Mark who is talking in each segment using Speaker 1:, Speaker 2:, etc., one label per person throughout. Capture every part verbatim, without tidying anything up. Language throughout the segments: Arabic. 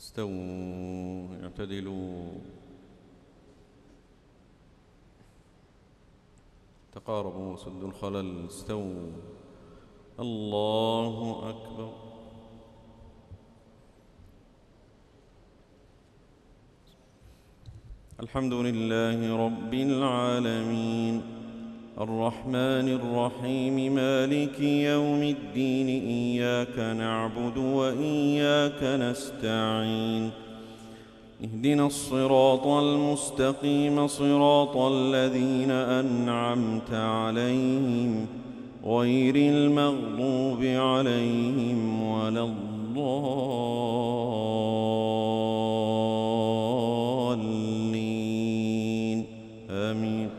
Speaker 1: استووا اعتدلوا تقاربوا سدوا الخلل استووا. الله أكبر. الحمد لله رب العالمين الرحمن الرحيم مالك يوم الدين إياك نعبد وإياك نستعين اهدنا الصراط المستقيم صراط الذين أنعمت عليهم غير المغضوب عليهم ولا الضالين آمين.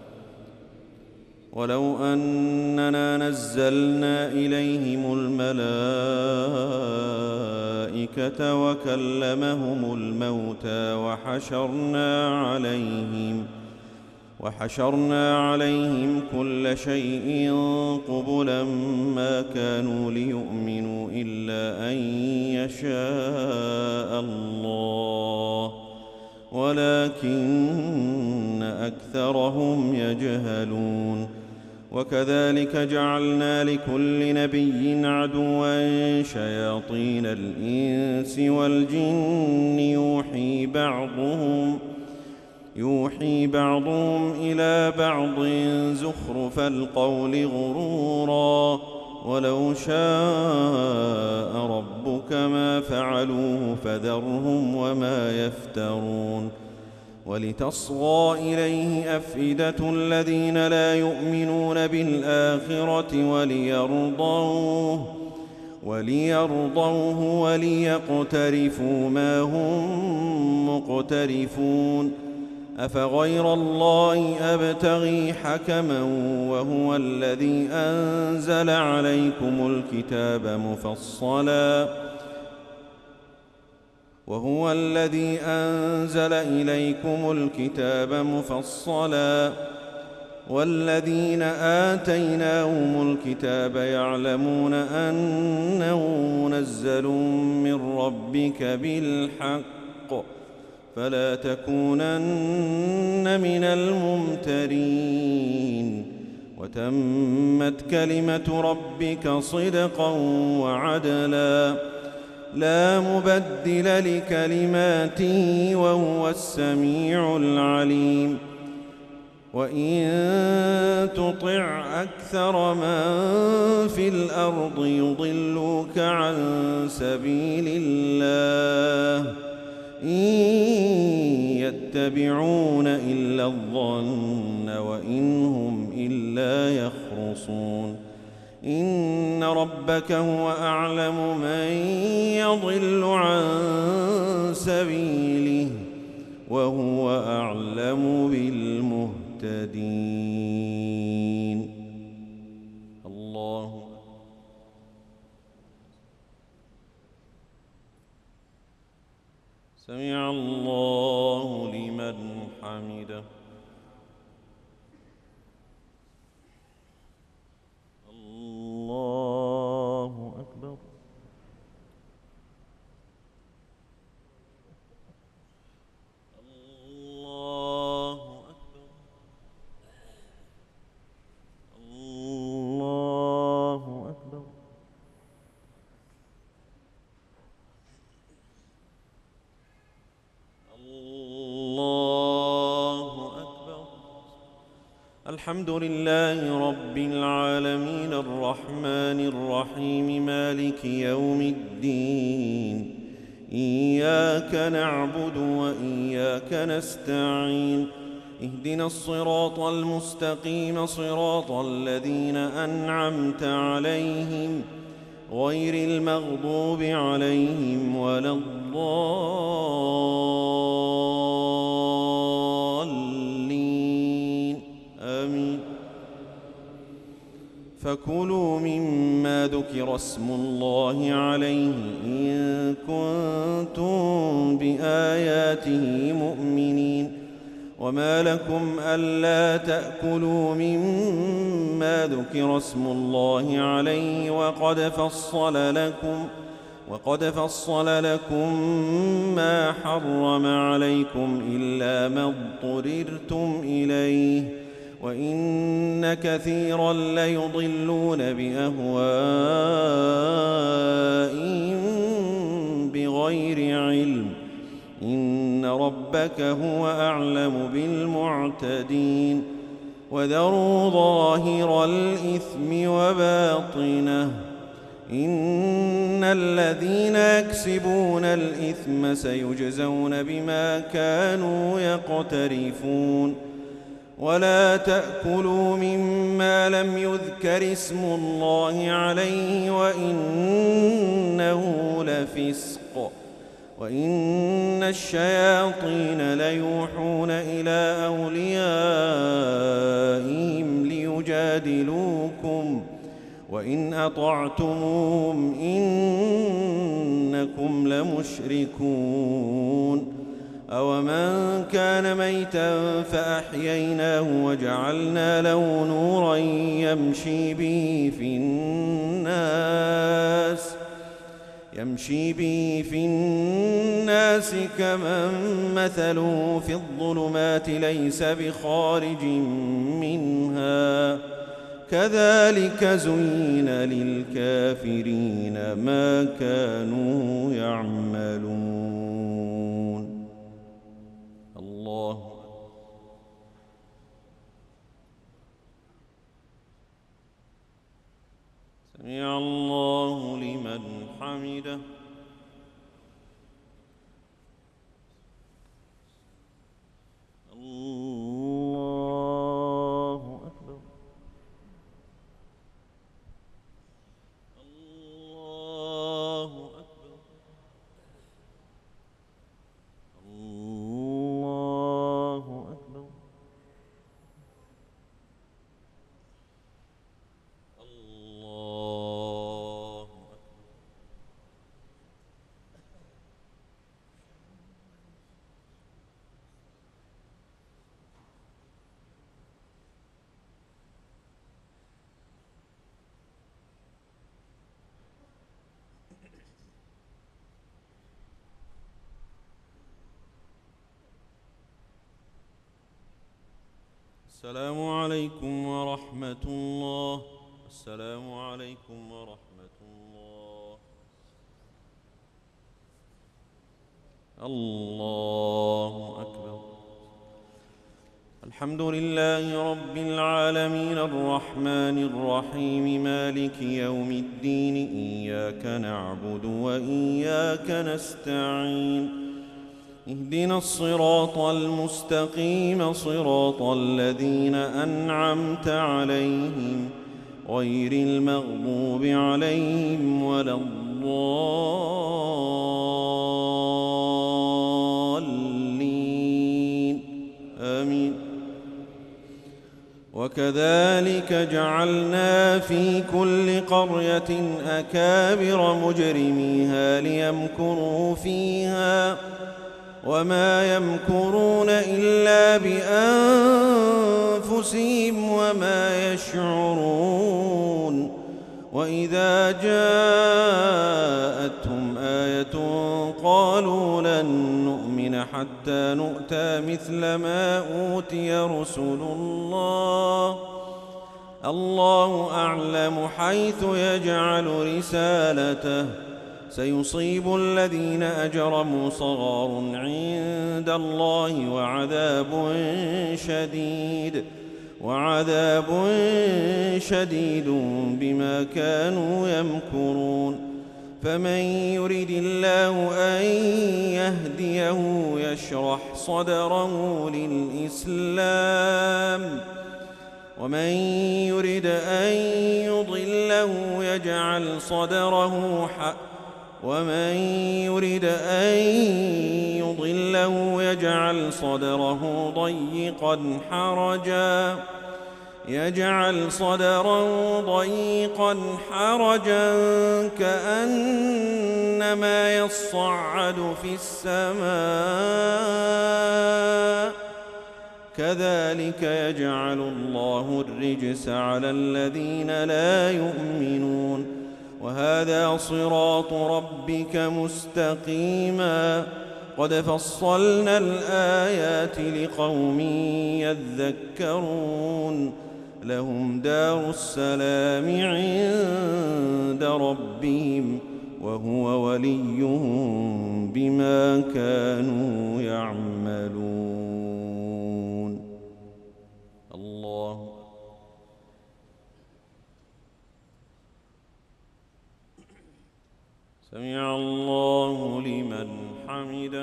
Speaker 1: ولو أننا نزلنا إليهم الملائكة وكلمهم الموتى وحشرنا عليهم وحشرنا عليهم كل شيء قبلا ما كانوا ليؤمنوا إلا أن يشاء الله ولكن أكثرهم يجهلون. وكذلك جعلنا لكل نبي عدوا شياطين الإنس والجن يوحي بعضهم يوحي بعضهم إلى بعض زخرف القول غرورا ولو شاء ربك ما فعلوه فذرهم وما يفترون. ولتصغى إليه أفئدة الذين لا يؤمنون بالآخرة وليرضوه وليرضوه وليقترفوا ما هم مقترفون. أفغير الله أبتغي حكما وهو الذي أنزل عليكم الكتاب مفصلا وهو الذي أنزل إليكم الكتاب مفصلا والذين آتيناهم الكتاب يعلمون أنه منزل من ربك بالحق فلا تكونن من الممترين. وتمت كلمة ربك صدقا وعدلا لا مبدل لكلماته وهو السميع العليم. وإن تطع أكثر من في الأرض يضلوك عن سبيل الله إن يتبعون إلا الظن وإن هم إلا يخرصون. إن ربك هو أعلم من يضل عن سبيله وهو أعلم بالمهتدين. الله سمع الله لمن حمده. الله أكبر. الله أكبر. الله أكبر. الله أكبر. الحمد لله رب العالمين الرحمن الرحيم مالك يوم الدين إياك نعبد وإياك نستعين اهدنا الصراط المستقيم صراط الذين أنعمت عليهم غير المغضوب عليهم ولا الضالين آمين. فكلوا مما ذكر اسم الله عليه إن كنتم بآياته مؤمنين. وما لكم ألا تأكلوا مما ذكر اسم الله عليه وقد فصل لكم وقد فصل لكم ما حرم عليكم إلا ما اضطررتم إليه وإن كثيرا ليضلون بأهوائهم بغير علم إن ربك هو أعلم بالمعتدين وذروا ظاهر الإثم وباطنه إن الذين يكسبون الإثم سيجزون بما كانوا يقترفون ولا تأكلوا مما لم يذكر اسم الله عليه وإنه لفسق وإن الشياطين ليوحون إلى أوليائهم ليجادلوكم وإن أطعتموهم إنكم لمشركون أومن كان ميتا فأحييناه وجعلنا له نورا يمشي به في الناس يمشي به في الناس كمن مثله في الظلمات ليس بخارج منها كذلك زين للكافرين ما كانوا يعملون. الله سمع الله لمن حمده. الله أكبر. الله أكبر. الله أكبر. الله السلام عليكم ورحمة الله. السلام عليكم ورحمة الله. الله أكبر. الحمد لله رب العالمين الرحمن الرحيم مالك يوم الدين إياك نعبد وإياك نستعين اهدنا الصراط المستقيم صراط الذين أنعمت عليهم غير المغضوب عليهم ولا الضالين آمين. وكذلك جعلنا في كل قرية أكابر مجرميها ليمكروا فيها وما يمكرون إلا بأنفسهم وما يشعرون. وإذا جاءتهم آية قالوا لن نؤمن حتى نؤتى مثل ما أوتي رسل الله الله أعلم حيث يجعل رسالته سيصيب الذين أجرموا صغار عند الله وعذاب شديد وعذاب شديد بما كانوا يمكرون. فمن يرد الله أن يهديه يشرح صدره للإسلام ومن يرد أن يضله يجعل صدره حقا ومن يرد أن يضله يجعل صدره ضيقا حرجا يجعل صدره ضيقا حرجا كأنما يصعد في السماء كذلك يجعل الله الرجس على الذين لا يؤمنون. وهذا صراط ربك مستقيما قد فصلنا الآيات لقوم يذكرون لهم دار السلام عند ربهم وهو وليهم بما كانوا يعملون. الله سمع الله لمن حمده.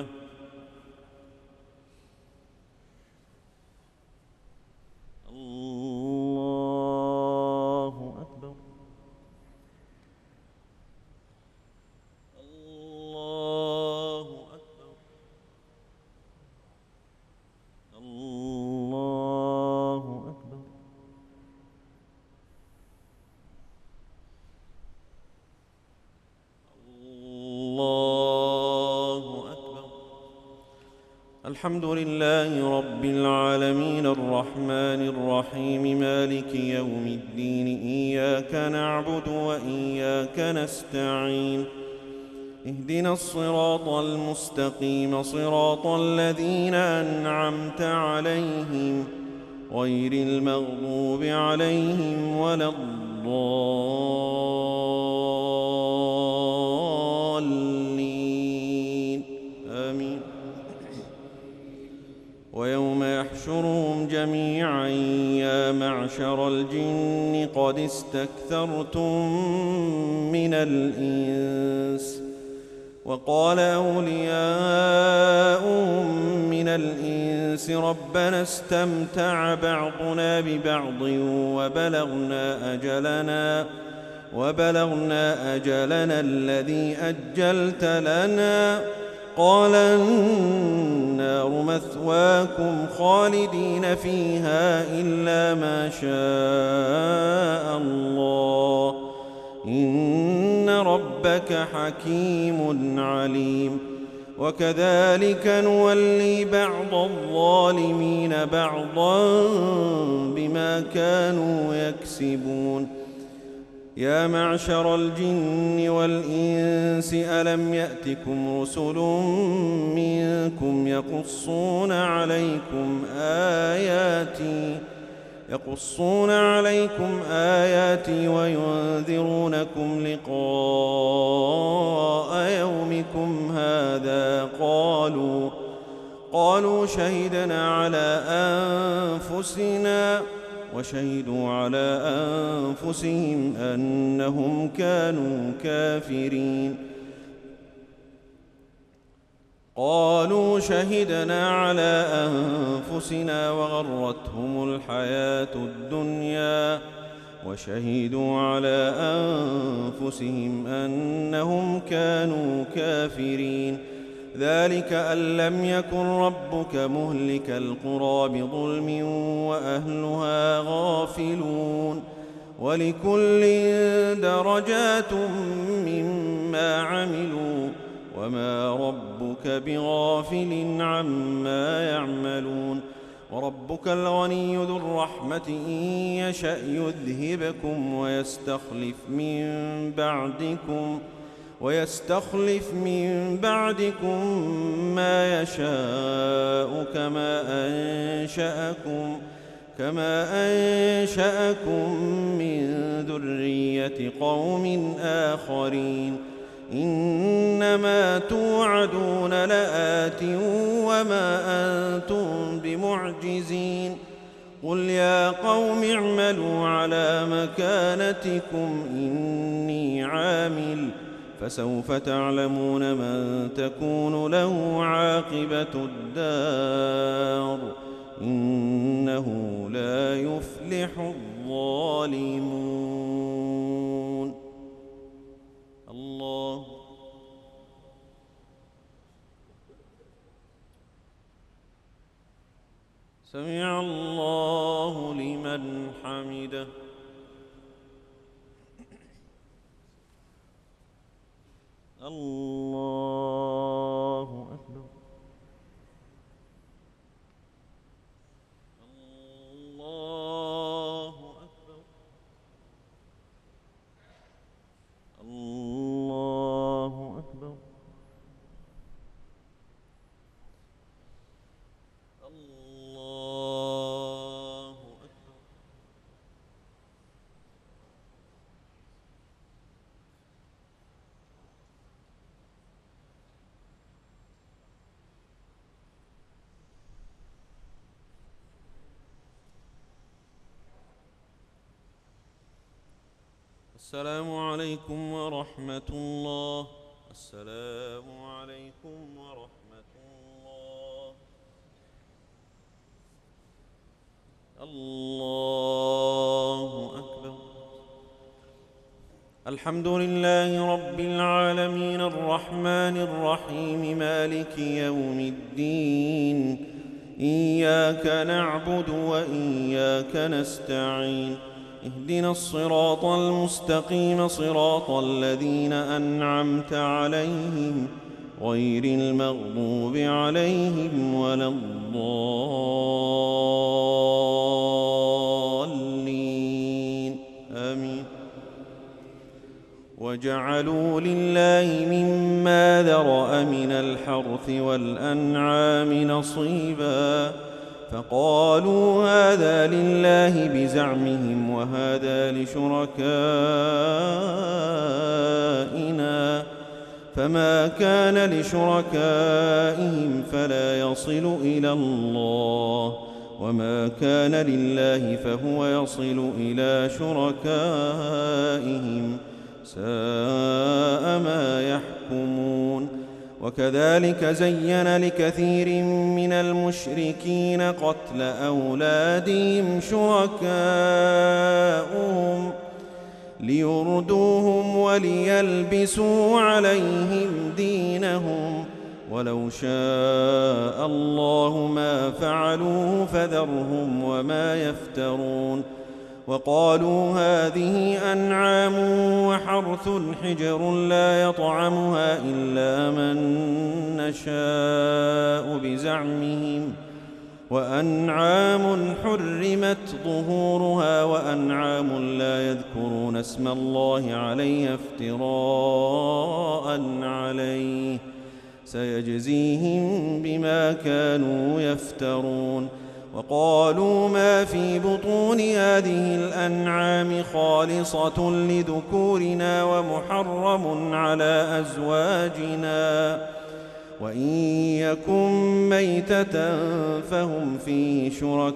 Speaker 1: الله أكبر. الله أكبر. الله أكبر. الله أكبر. الحمد لله رب العالمين الرحمن الرحيم مالك يوم الدين إياك نعبد وإياك نستعين اهدنا الصراط المستقيم صراط الذين أنعمت عليهم غير المغضوب عليهم ولا الضالين آمين. ويوم يحشرهم جميعا يا معشر الجن قد استكثرتم من الإنس وقال أولياؤهم من الإنس ربنا استمتع بعضنا ببعض وبلغنا أجلنا وبلغنا أجلنا الذي أجلت لنا قال النار مثواكم خالدين فيها إلا ما شاء الله إن ربك حكيم عليم. وكذلك نولي بعض الظالمين بعضا بما كانوا يكسبون. يا معشر الجن والإنس ألم يأتكم رسل منكم يقصون عليكم آياتي يقصون عليكم آياتي وينذرونكم لقاء يومكم هذا قالوا قالوا شهدنا على أنفسنا وشهدوا على أنفسهم أنهم كانوا كافرين. قالوا شهدنا على أنفسنا وغرتهم الحياة الدنيا وشهدوا على أنفسهم أنهم كانوا كافرين. ذلك أن لم يكن ربك مهلك القرى بظلم وأهلها غافلون ولكل درجات مما عملوا وما ربك بغافل عما يعملون. وربك الغني ذو الرحمة إن يشأ يذهبكم ويستخلف من بعدكم ويستخلف من بعدكم ما يشاء كما أنشأكم كما أنشأكم من ذرية قوم آخرين. إنما توعدون لآت وما أنتم بمعجزين. قل يا قوم اعملوا على مكانتكم إني عامل فسوف تعلمون من تكون له عاقبة الدار إنه لا يفلح الظالمون. الله سمع الله لمن حمده. الله أكبر. الله أكبر. السلام عليكم ورحمة الله. السلام عليكم ورحمة الله. الله أكبر. الحمد لله رب العالمين الرحمن الرحيم مالك يوم الدين. إياك نعبد وإياك نستعين. اهدنا الصراط المستقيم صراط الذين أنعمت عليهم غير المغضوب عليهم ولا الضالين آمين. وجعلوا لله مما ذرأ من الحرث والأنعام نصيبا فقالوا هذا لله بزعمهم وهذا لشركائنا فما كان لشركائهم فلا يصل إلى الله وما كان لله فهو يصل إلى شركائهم ساء ما يحكمون. وكذلك زين لكثير من المشركين قتل أولادهم شركاؤهم ليردوهم وليلبسوا عليهم دينهم ولو شاء الله ما فعلوه فذرهم وما يفترون. وقالوا هذه أنعام وحرث حجر لا يطعمها إلا من نشاء بزعمهم وأنعام حرمت ظهورها وأنعام لا يذكرون اسم الله عليها افتراء عليه سيجزيهم بما كانوا يفترون. وقالوا ما في بطون هذه الأنعام خالصة لذكورنا ومحرم على أزواجنا وإن يكن ميتة فهم فيه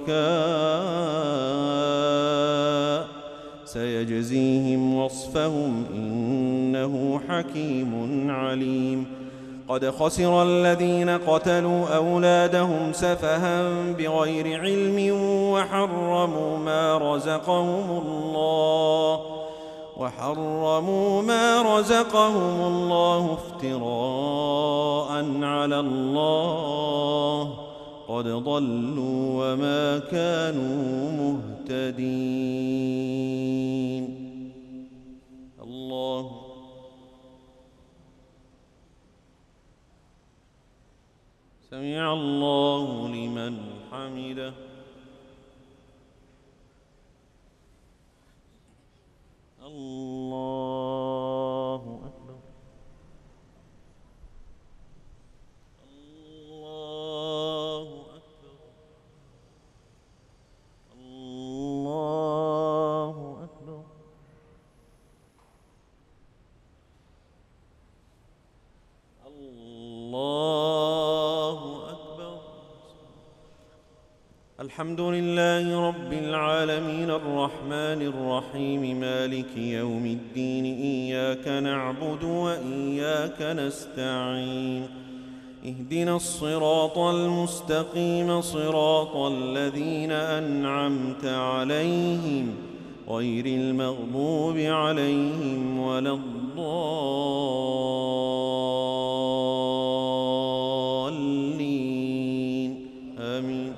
Speaker 1: شركاء سيجزيهم وصفهم إنه حكيم عليم. قد خسر الذين قتلوا أولادهم سفها بغير علم وحرموا ما رزقهم الله وحرموا ما رزقهم الله افتراء على الله قد ضلوا وما كانوا مهتدين. الله سمع الله لمن حمده. الله أكبر. الله أكبر. الله أكبر. الله أكبر. الحمد لله رب العالمين الرحمن الرحيم مالك يوم الدين. إياك نعبد وإياك نستعين. اهدنا الصراط المستقيم صراط الذين أنعمت عليهم غير المغضوب عليهم ولا الضالين آمين.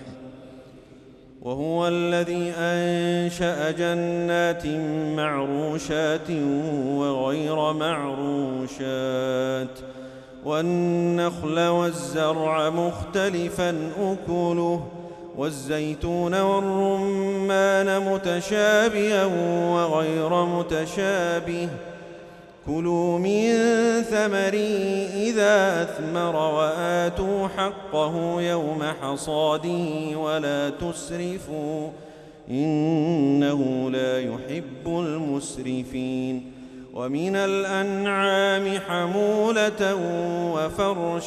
Speaker 1: وهو الذي أنشأ جنات معروشات وغير معروشات والنخل والزرع مختلفا أكله والزيتون والرمان متشابها وغير متشابه كلوا من ثمره إذا أثمر وآتوا حقه يوم حصاده ولا تسرفوا إنه لا يحب المسرفين. ومن الأنعام حمولة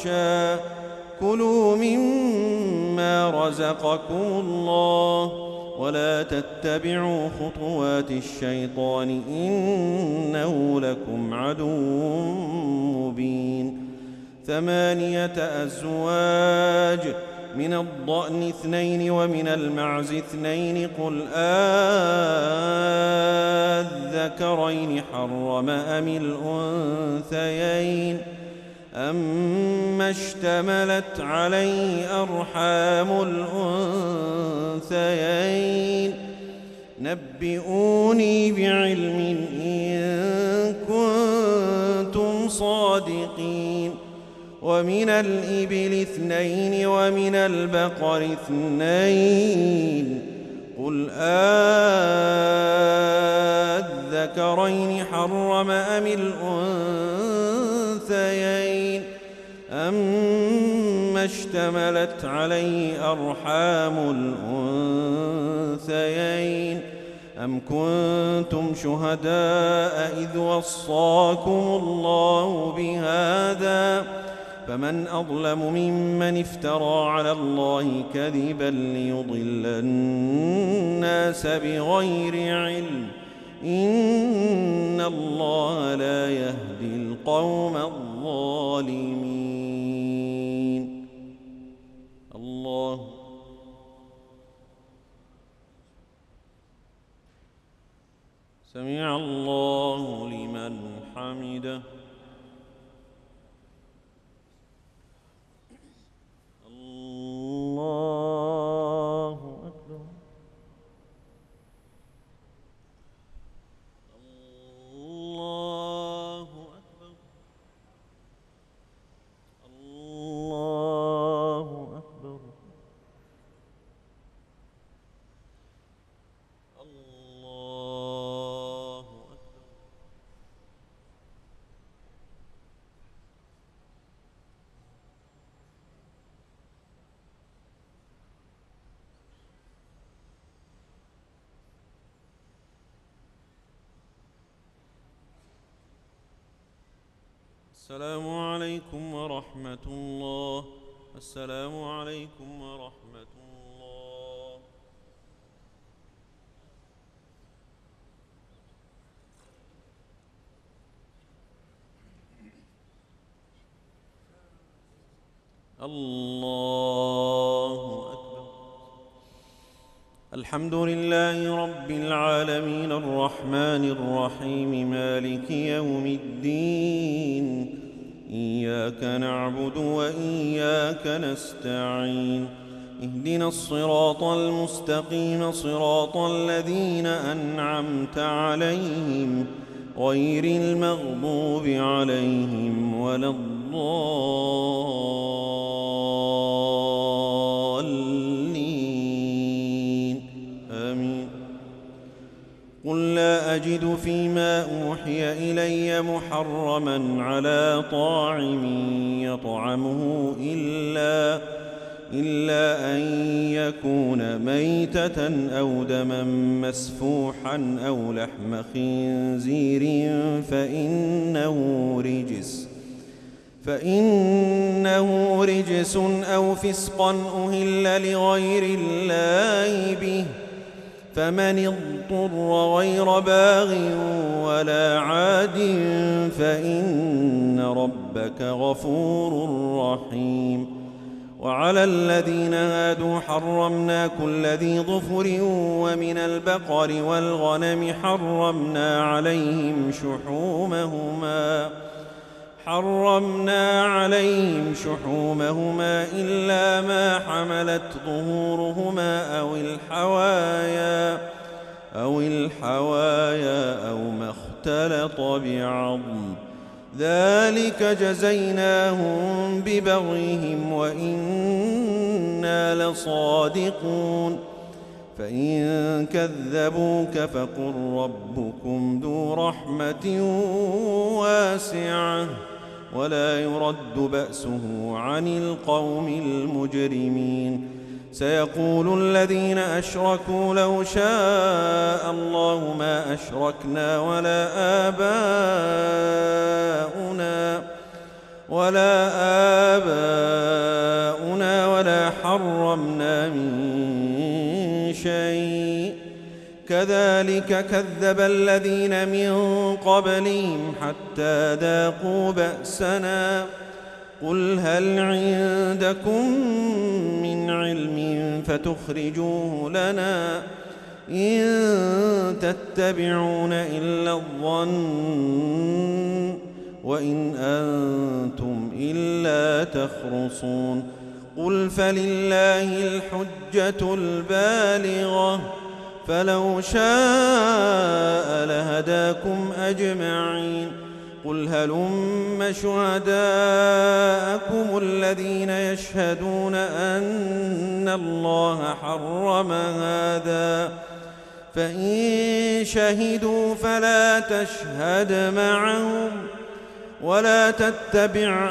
Speaker 1: وفرشا كلوا مما رزقكم الله ولا تتبعوا خطوات الشيطان إنه لكم عدو مبين. ثمانية أزواج، من الضأن اثنين ومن المعز اثنين، قل آذكرين حرم أم الأنثيين أما اشتملت عليه أرحام الأنثيين. نبئوني بعلم إن كنتم صادقين. ومن الإبل اثنين ومن البقر اثنين، قل آذكرين حرم أم الأنثيين أما اشتملت عليه أرحام الأنثيين أم كنتم شهداء إذ وصاكم الله بهذا فمن أظلم ممن افترى على الله كذبا ليضل الناس بغير علم إن الله لا يهدي القوم الظالمين. الله سمع الله لمن حمده. الله أكبر. الله أكبر. الله أكبر. الله أكبر. السلام عليكم ورحمة الله. السلام عليكم ورحمة الله. الله أكبر. الحمد لله رب العالمين الرحمن الرحيم مالك يوم الدين. إياك نعبد وإياك نستعين. اهدنا الصراط المستقيم صراط الذين أنعمت عليهم غير المغضوب عليهم ولا الضالين آمين. قل لا أجد فيما أوحي إلي محرما على طاعم يطعمه إلا إلا أن يكون ميتة أو دما مسفوحا أو لحم خنزير فإنه رجس فإنه رجس أو فسقا أهل لغير الله به فمن اضطر غير باغ ولا عاد فإن ربك غفور رحيم. وعلى الذين هادوا حرمنا كل ذي ظفر ومن البقر والغنم حرمنا عليهم شحومهما حرمنا عليهم شحومهما إلا ما حملت ظهورهما أو الحوايا أو الحوايا أو ما اختلط بعظم ذلك جزيناهم ببغيهم وإنا لصادقون. فإن كذبوك فقل ربكم ذو رحمة واسعة ولا يرد بأسه عن القوم المجرمين. سيقول الذين أشركوا لو شاء الله ما أشركنا ولا آباؤنا ولا آباؤنا ولا حرمنا من شيء كذلك كذب الذين من قبلهم حتى ذاقوا بأسنا قل هل عندكم من علم فتخرجوه لنا إن تتبعون إلا الظن وإن أنتم إلا تخرصون قل فلله الحجة البالغة فلو شاء لهداكم أجمعين قل هلم شهداءكم الذين يشهدون أن الله حرم هذا فإن شهدوا فلا تشهد معهم ولا تتبع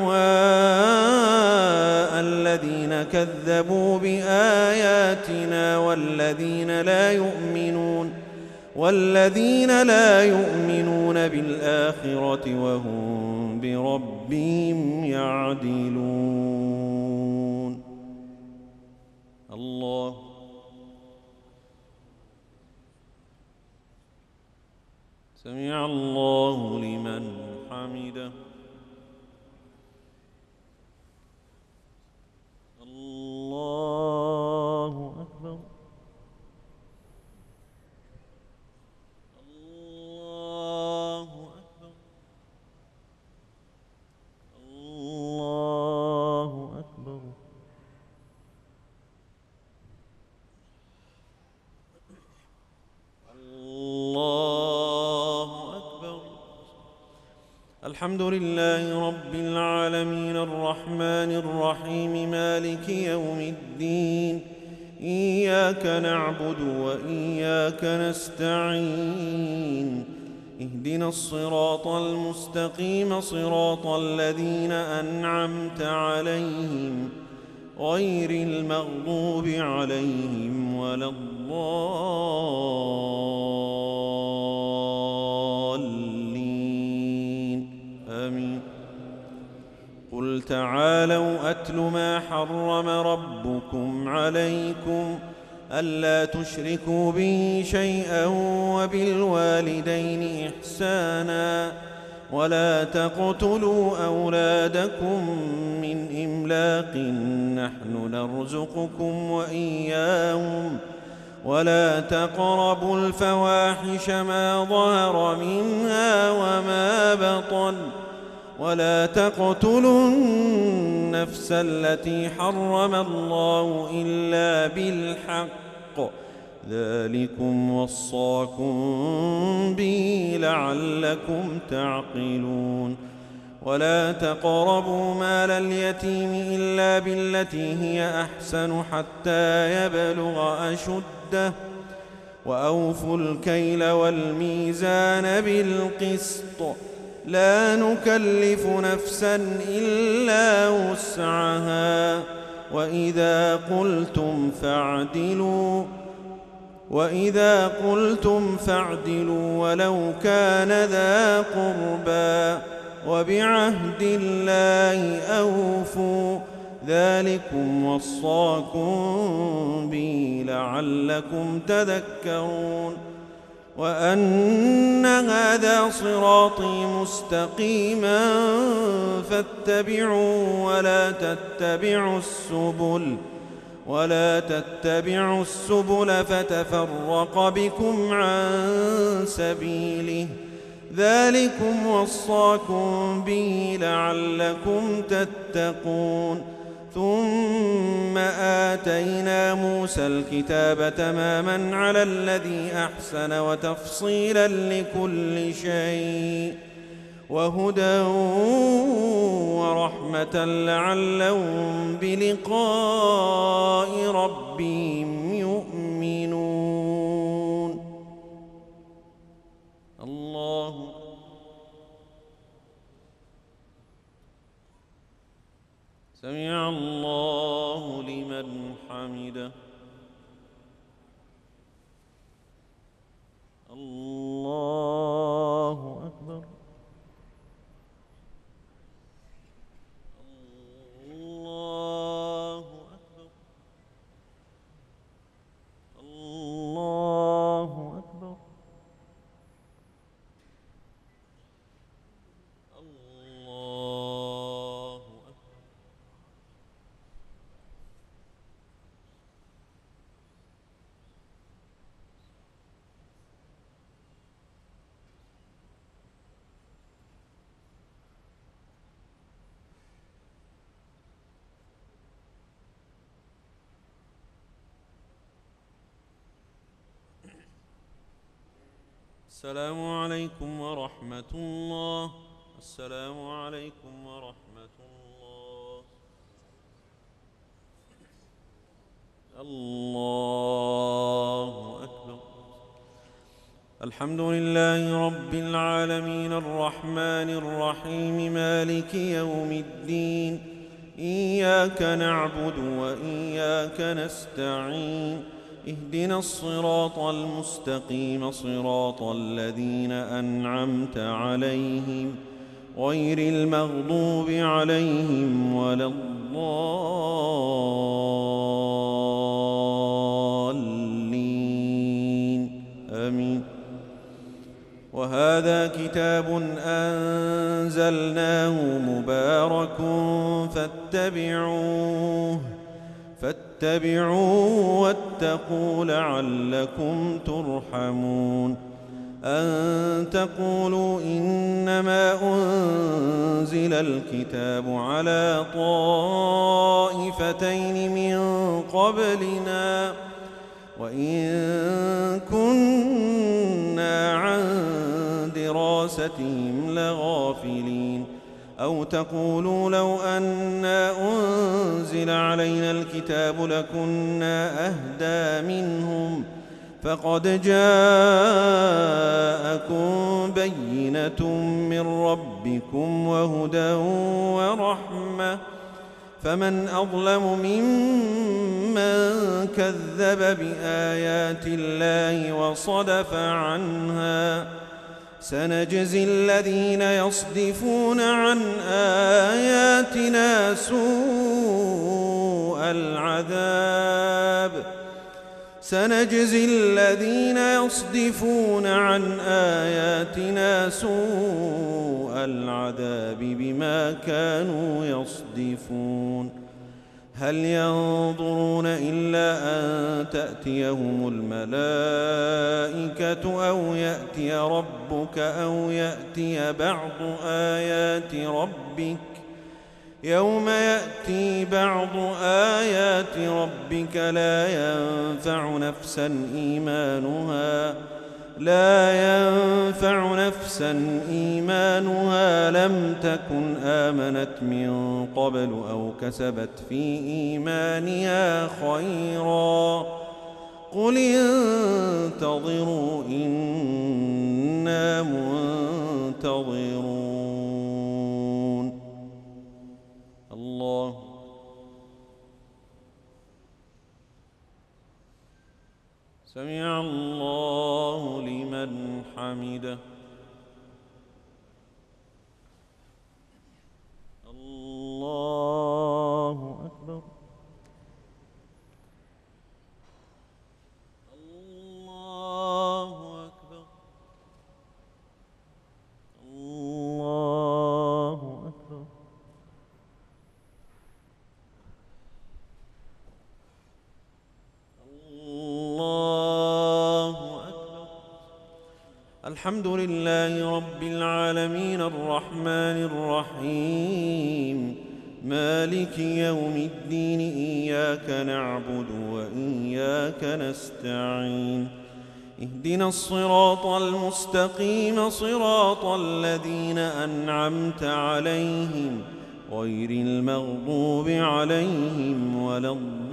Speaker 1: أهواء الذين كذبوا بآياتنا والذين لا يؤمنون والذين لا يؤمنون بالآخرة وهم بربهم يعدلون. الله سمع الله لمن حمده. الله أكبر. الله أكبر. الله أكبر. الله أكبر. الحمد لله رب العالمين الرحمن الرحيم مالك يوم الدين إياك نعبد وإياك نستعين اهدنا الصراط المستقيم صراط الذين أنعمت عليهم غير المغضوب عليهم ولا الضالين آمين. قل تعالوا أتل ما حرم ربكم عليكم ألا تشركوا به شيئا وبالوالدين إحسانا ولا تقتلوا أولادكم من إملاق نحن نرزقكم وإياهم ولا تقربوا الفواحش ما ظهر منها وما بطن ولا تقتلوا النفس التي حرم الله إلا بالحق ذلكم وصاكم به لعلكم تعقلون. ولا تقربوا مال اليتيم إلا بالتي هي أحسن حتى يبلغ أشده وأوفوا الكيل والميزان بالقسط لا نكلف نفسا إلا وسعها وإذا قلتم فاعدلوا وإذا قلتم فاعدلوا ولو كان ذا قربى وبعهد الله أوفوا ذلكم وصاكم به لعلكم تذكرون. وأن هذا صراطي مستقيما فاتبعوا ولا تتبعوا السبل ولا تتبعوا السبل فتفرق بكم عن سبيله ذلكم وصاكم به لعلكم تتقون. ثم آتينا موسى الكتاب تماما على الذي أحسن وتفصيلا لكل شيء وهدى ورحمة لعلهم بلقاء ربهم يؤمنون. الله سمع الله لمن حمده. الله أكبر. الله أكبر. الله السلام عليكم ورحمة الله. السلام عليكم ورحمة الله. الله أكبر. الحمد لله رب العالمين الرحمن الرحيم مالك يوم الدين. إياك نعبد وإياك نستعين. اهدنا الصراط المستقيم صراط الذين أنعمت عليهم غير المغضوب عليهم ولا الضالين آمين. وهذا كتاب أنزلناه مبارك فاتبعوه فاتبعوه واتقوا لعلكم ترحمون. أن تقولوا إنما أنزل الكتاب على طائفتين من قبلنا وإن كنا عن دراستهم لغافلين. أو تقولوا لو أنا أنزل علينا الكتاب لكنا أهدى منهم فقد جاءكم بينة من ربكم وهدى ورحمة فمن أظلم ممن كذب بآيات الله وصدف عنها. سنجزي الذين يصدفون عن آياتنا سوء العذاب سنجزي الذين يصدفون عن آياتنا سوء العذاب بما كانوا يصدفون. هل ينظرون إلا أن تأتيهم الملائكة أو يأتي ربك أو يأتي بعض آيات ربك يوم يأتي بعض آيات ربك لا ينفع نفسا إيمانها لا ينفع نفسا إيمانها لم تكن آمنت من قبل أو كسبت في إيمانها خيرا قل انتظروا إنا منتظرون. الله سمع الله لمن حمده. الله أكبر. الله أكبر. الله أكبر. الحمد لله رب العالمين الرحمن الرحيم مالك يوم الدين. إياك نعبد وإياك نستعين. اهدنا الصراط المستقيم صراط الذين أنعمت عليهم غير المغضوب عليهم ولا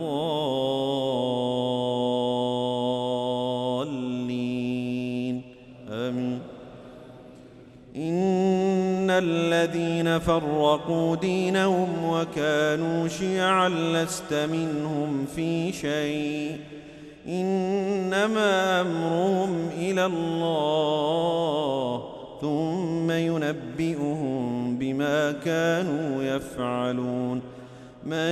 Speaker 1: الضالين آمين. إن الذين فرقوا دينهم وكانوا شيعا لست منهم في شيء إنما أمرهم إلى الله ثم ينبئهم بما كانوا يفعلون. من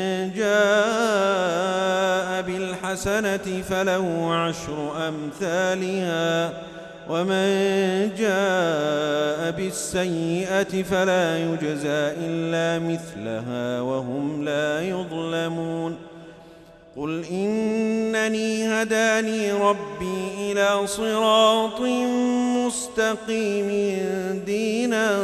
Speaker 1: جاء بالحسنة فله عشر أمثالها ومن جاء بالسيئة فلا يجزى إلا مثلها وهم لا يظلمون. قل إنني هداني ربي إلى صراط مستقيم دينا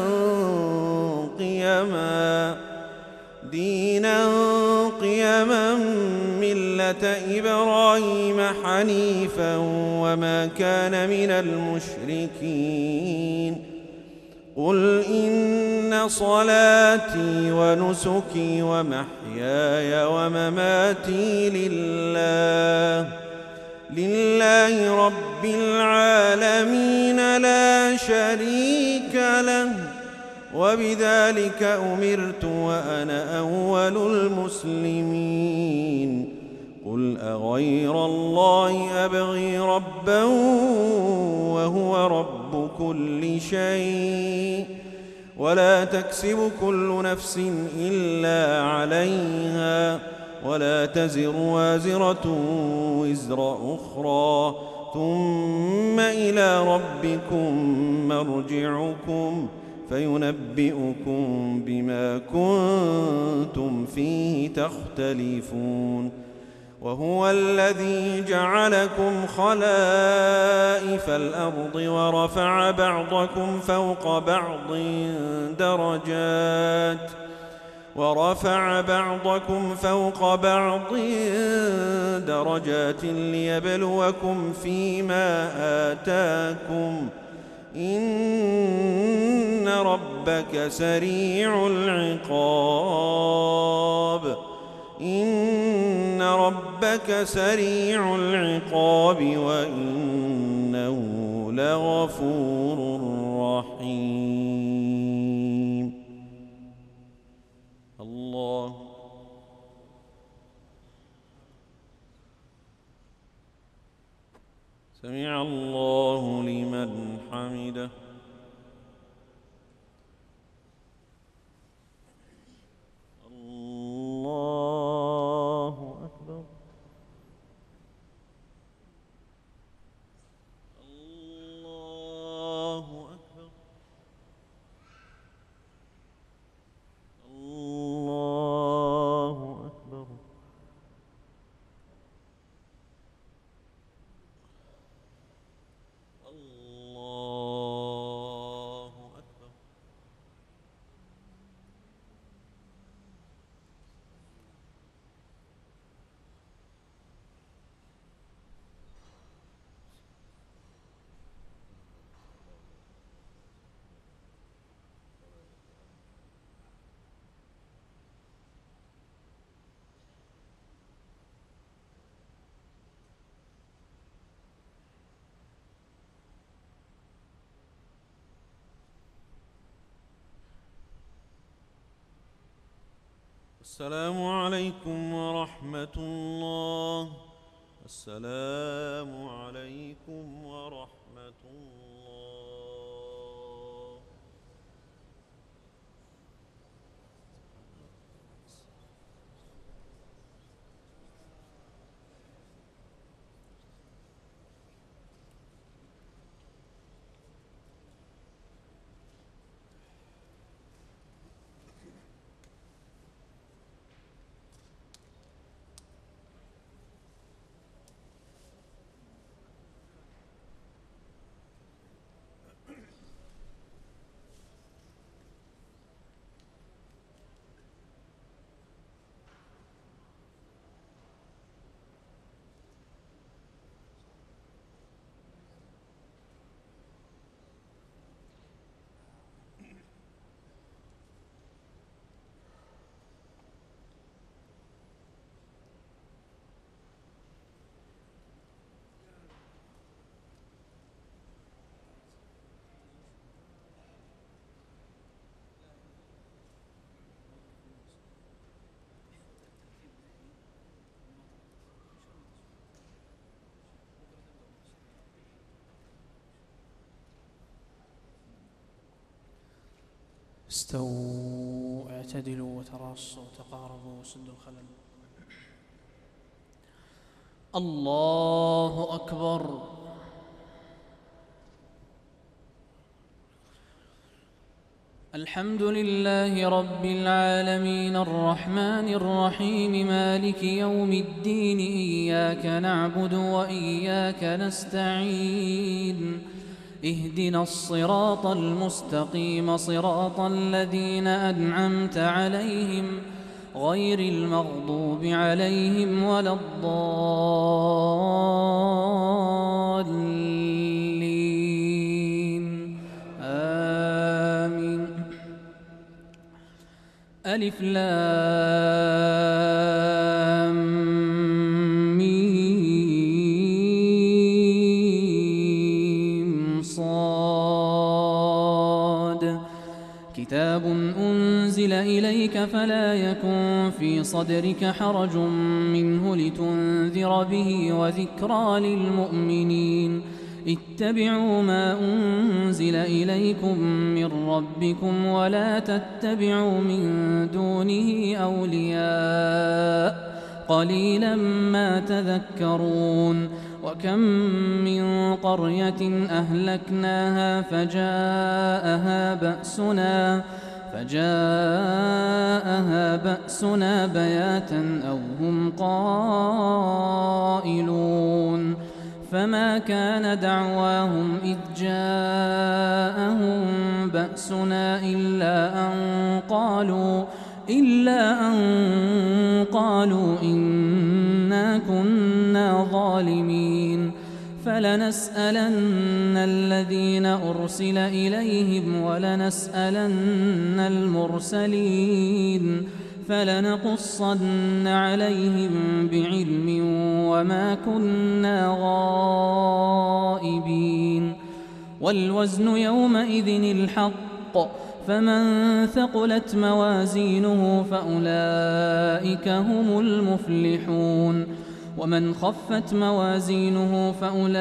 Speaker 1: قيما دينا قيما ملة مِلَّةَ إِبْرَاهِيمَ حَنِيفًا وَمَا كَانَ مِنَ الْمُشْرِكِينَ قُلْ إِنَّ صَلَاتِي وَنُسُكِي وَمَحْيَايَ وَمَمَاتِي لِلَّهِ لِلَّهِ رَبِّ الْعَالَمِينَ لَا شَرِيكَ لَهُ وَبِذَلِكَ أُمِرْتُ وَأَنَا أَوَّلُ الْمُسْلِمِينَ قُلْ أَغَيْرَ اللَّهِ أَبْغِي رَبًّا وَهُوَ رَبُّ كُلِّ شَيْءٍ وَلَا تَكْسِبُ كُلُّ نَفْسٍ إِلَّا عَلَيْهَا وَلَا تَزِرُ وَازِرَةٌ وِزْرَ أُخْرَى ثُمَّ إِلَى رَبِّكُمْ مَرْجِعُكُمْ فَيُنَبِّئُكُم بِمَا كُنتُمْ فِيهِ تَخْتَلِفُونَ وَهُوَ الَّذِي جَعَلَكُمْ خَلَائِفَ الْأَرْضِ وَرَفَعَ بَعْضَكُمْ فَوْقَ بَعْضٍ دَرَجَاتٍ ورفع بعضكم فوق بعض درجات ليبلوكم فيما آتاكم إن ربك سريع العقاب إن ربك سريع العقاب وإنه لغفور رحيم. الله سمع الله لمن حمده. الله أكبر. الله أكبر. الله أكبر. الله أكبر. السلام عليكم ورحمة الله. السلام عليكم ورحمة الله.
Speaker 2: استووا اعتدلوا وتراصوا وتقاربوا وسدوا الخلل. الله أكبر. الحمد لله رب العالمين الرحمن الرحيم مالك يوم الدين إياك نعبد وإياك نستعين اهدنا الصراط المستقيم صراط الذين أنعمت عليهم غير المغضوب عليهم ولا الضالين آمين. ألف لام ميم صاد كتاب أنزل إليك فلا يكن في صدرك حرج منه لتنذر به وذكرى للمؤمنين. اتبعوا ما أنزل إليكم من ربكم ولا تتبعوا من دونه أولياء قليلا ما تذكرون. وكم من قرية أهلكناها فجاءها بأسنا فجاءها بأسنا بياتا أو هم قائلون. فما كان دعواهم إذ جاءهم بأسنا إلا أن قالوا إلا أن قالوا إنا كنا ظالمين. فلنسألن الذين أرسل إليهم ولنسألن المرسلين فلنقصن عليهم بعلم وما كنا غائبين. والوزن يومئذ الحق فمن ثقلت موازينه فأولئك هم المفلحون. ومن خفت موازينه فأولئك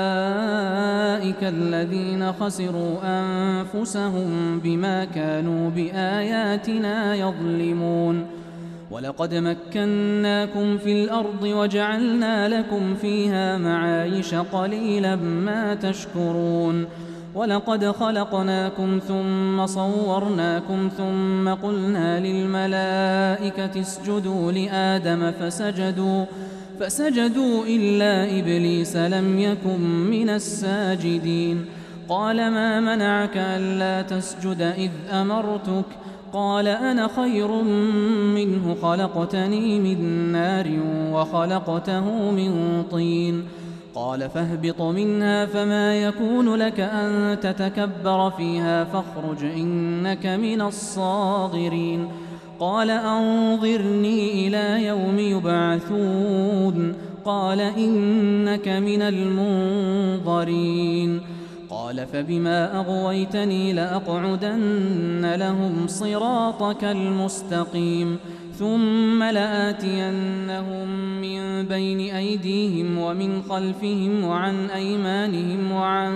Speaker 2: الذين خسروا أنفسهم بما كانوا بآياتنا يظلمون. ولقد مكناكم في الأرض وجعلنا لكم فيها معايش قليلا ما تشكرون. ولقد خلقناكم ثم صورناكم ثم قلنا للملائكة اسجدوا لآدم فسجدوا فسجدوا إلا إبليس لم يكن من الساجدين. قال ما منعك ألا تسجد إذ أمرتك؟ قال أنا خير منه خلقتني من نار وخلقته من طين. قال فاهبط منها فما يكون لك أن تتكبر فيها فاخرج إنك من الصاغرين. قال أنظرني إلى يوم يبعثون. قال إنك من المنظرين. قال فبما أغويتني لأقعدن لهم صراطك المستقيم ثم لآتينهم من بين أيديهم ومن خلفهم وعن أيمانهم وعن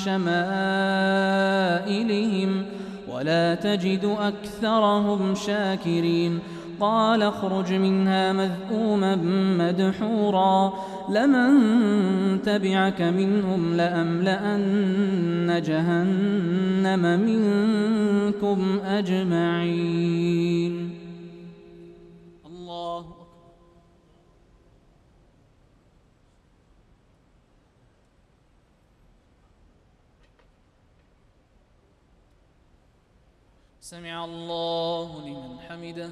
Speaker 2: شمائلهم ولا تجد أكثرهم شاكرين. قال اخرج منها مذءوما مدحورا لمن تبعك منهم لأملأن جهنم منكم أجمعين. الله أكبر. سمع الله لمن حمده.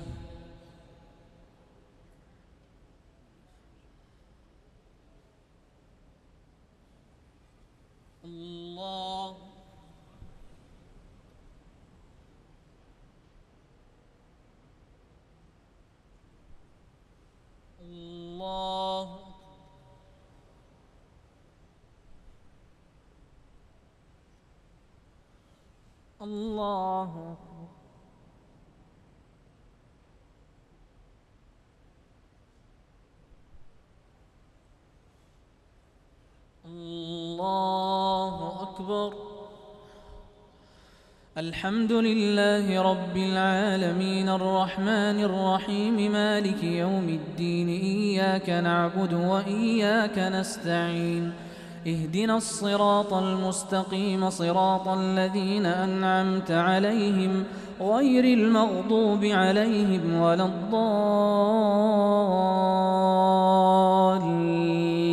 Speaker 2: الله الله الله الله أكبر. الحمد لله رب العالمين الرحمن الرحيم مالك يوم الدين إياك نعبد وإياك نستعين اهدنا الصراط المستقيم صراط الذين أنعمت عليهم غير المغضوب عليهم ولا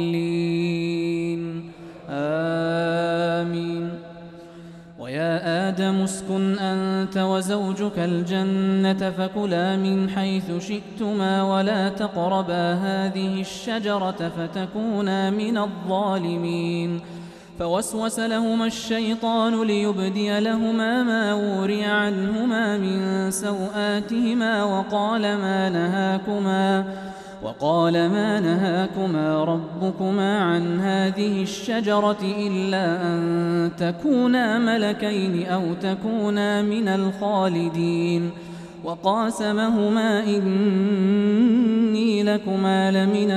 Speaker 2: الضالين آمين. ويا آدم اسكن أنت وزوجك الجنة فكلا من حيث شئتما ولا تقربا هذه الشجرة فتكونا من الظالمين فوسوس لهما الشيطان ليبدي لهما ما وري عنهما من سوآتهما وقال ما نهاكما وقال ما نهاكما ربكما عن هذه الشجرة إلا أن تكونا ملكين أو تكونا من الخالدين وقاسمهما إني لكما لمن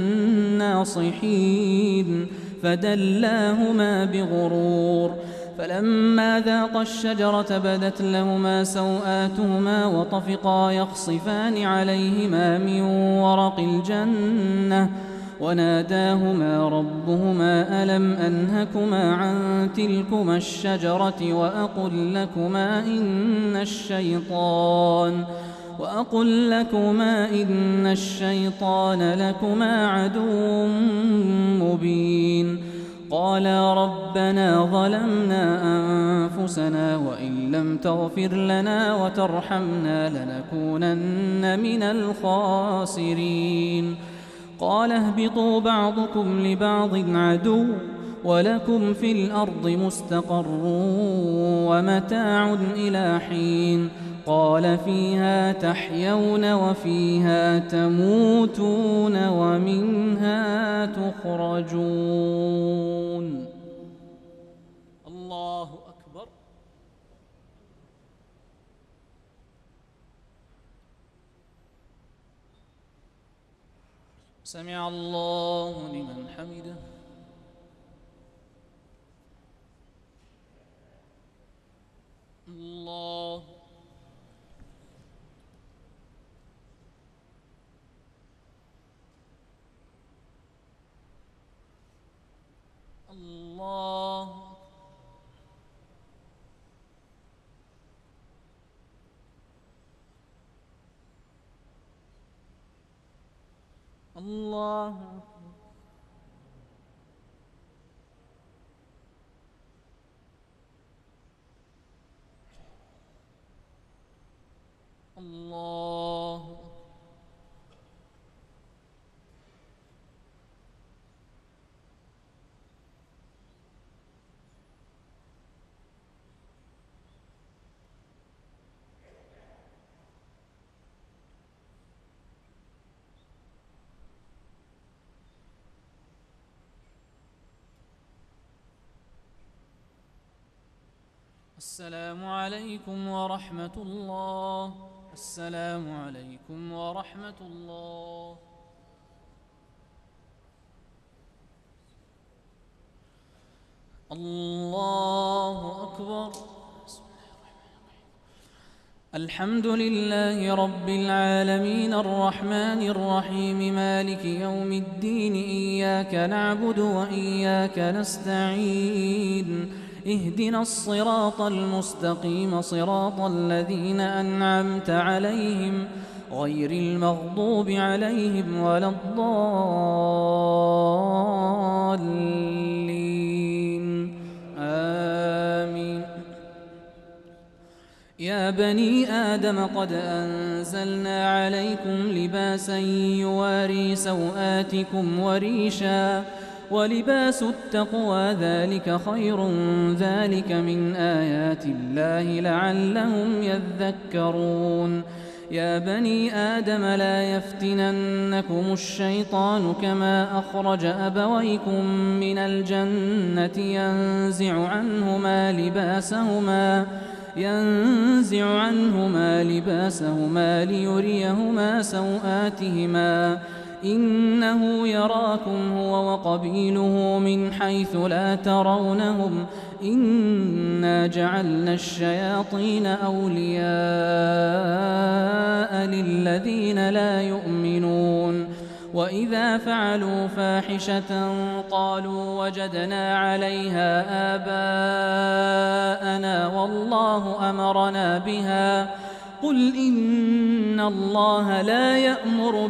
Speaker 2: الناصحين فدلاهما بغرور فلما ذاقا الشجرة بدت لهما سوآتهما وطفقا يخصفان عليهما من ورق الجنة وناداهما ربهما ألم أنهكما عن تلكما الشجرة وأقل لكما إن الشيطان وأقل لكما إن الشيطان لكما عدو مبين قالا ربنا ظلمنا أنفسنا وإن لم تغفر لنا وترحمنا لنكونن من الخاسرين قال اهبطوا بعضكم لبعض عدو ولكم في الأرض مستقر ومتاع إلى حين قال فيها تحيون وفيها تموتون ومنها تخرجون. الله أكبر. سمع الله لمن حمده. الله الله الله الله السلام عليكم ورحمة الله. السلام عليكم ورحمة الله. الله أكبر. الحمد لله رب العالمين الرحمن الرحيم مالك يوم الدين إياك نعبد وإياك نستعين اهدنا الصراط المستقيم صراط الذين أنعمت عليهم غير المغضوب عليهم ولا الضالين آمين. يا بني آدم قد أنزلنا عليكم لباسا يواري سوآتكم وريشا ولباس التقوى ذلك خير ذلك من آيات الله لعلهم يذكرون. يا بني آدم لا يفتننكم الشيطان كما أخرج أبويكم من الجنة ينزع عنهما لباسهما ينزع عنهما لباسهما ليريهما سوآتهما إنه يراكم هو وقبيله من حيث لا ترونهم إنا جعلنا الشياطين أولياء للذين لا يؤمنون. وإذا فعلوا فاحشة قالوا وجدنا عليها آباءنا والله أمرنا بها قل إن الله لا يأمر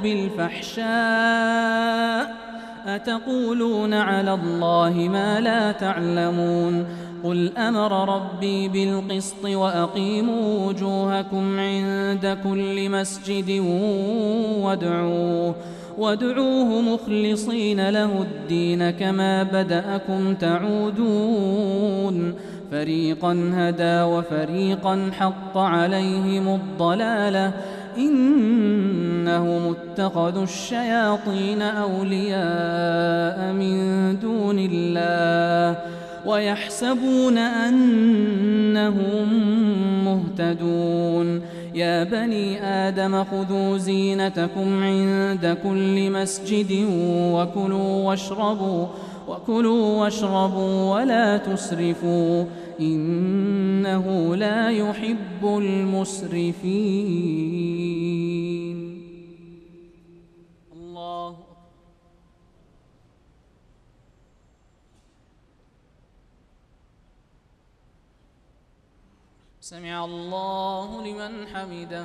Speaker 2: بالفحشاء أتقولون على الله ما لا تعلمون. قل أمر ربي بالقسط وأقيموا وجوهكم عند كل مسجد وادعوه, وادعوه مخلصين له الدين كما بدأكم تعودون فريقا هدى وفريقا حق عليهم الضلالة إنهم اتخذوا الشياطين أولياء من دون الله ويحسبون أنهم مهتدون يا بني آدم خذوا زينتكم عند كل مسجد وكلوا واشربوا وكلوا واشربوا ولا تسرفوا إنه لا يحب المسرفين. الله سمع الله لمن حمده.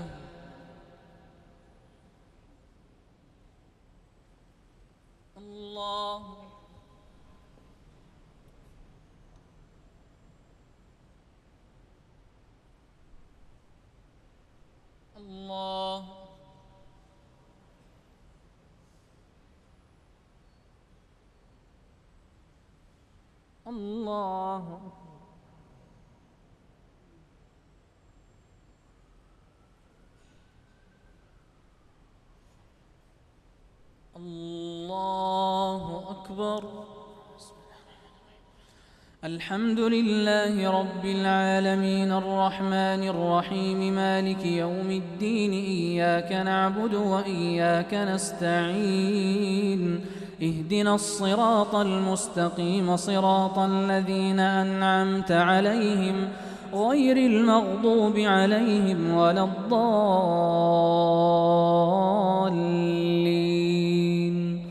Speaker 2: الله الله الله الله أكبر. الحمد لله رب العالمين الرحمن الرحيم مالك يوم الدين إياك نعبد وإياك نستعين اهدنا الصراط المستقيم صراط الذين أنعمت عليهم غير المغضوب عليهم ولا الضالين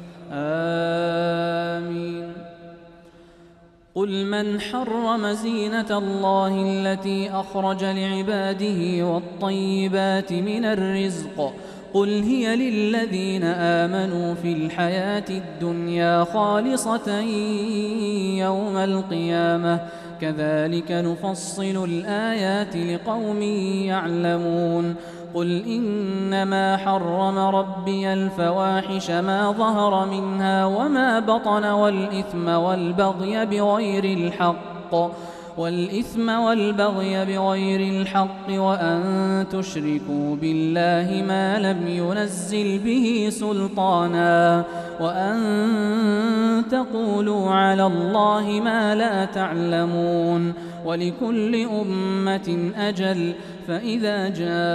Speaker 2: آمين. قل من حرم زينة الله التي أخرج لعباده والطيبات من الرزق قل هي للذين آمنوا في الحياة الدنيا خالصة يوم القيامة كذلك نفصل الآيات لقوم يعلمون. قل إنما حرم ربي الفواحش ما ظهر منها وما بطن والإثم والبغي بغير الحق والإثم والبغي بغير الحق وأن تشركوا بالله ما لم ينزل به سلطانا وأن تقولوا على الله ما لا تعلمون. ولكل أمة أجل فإذا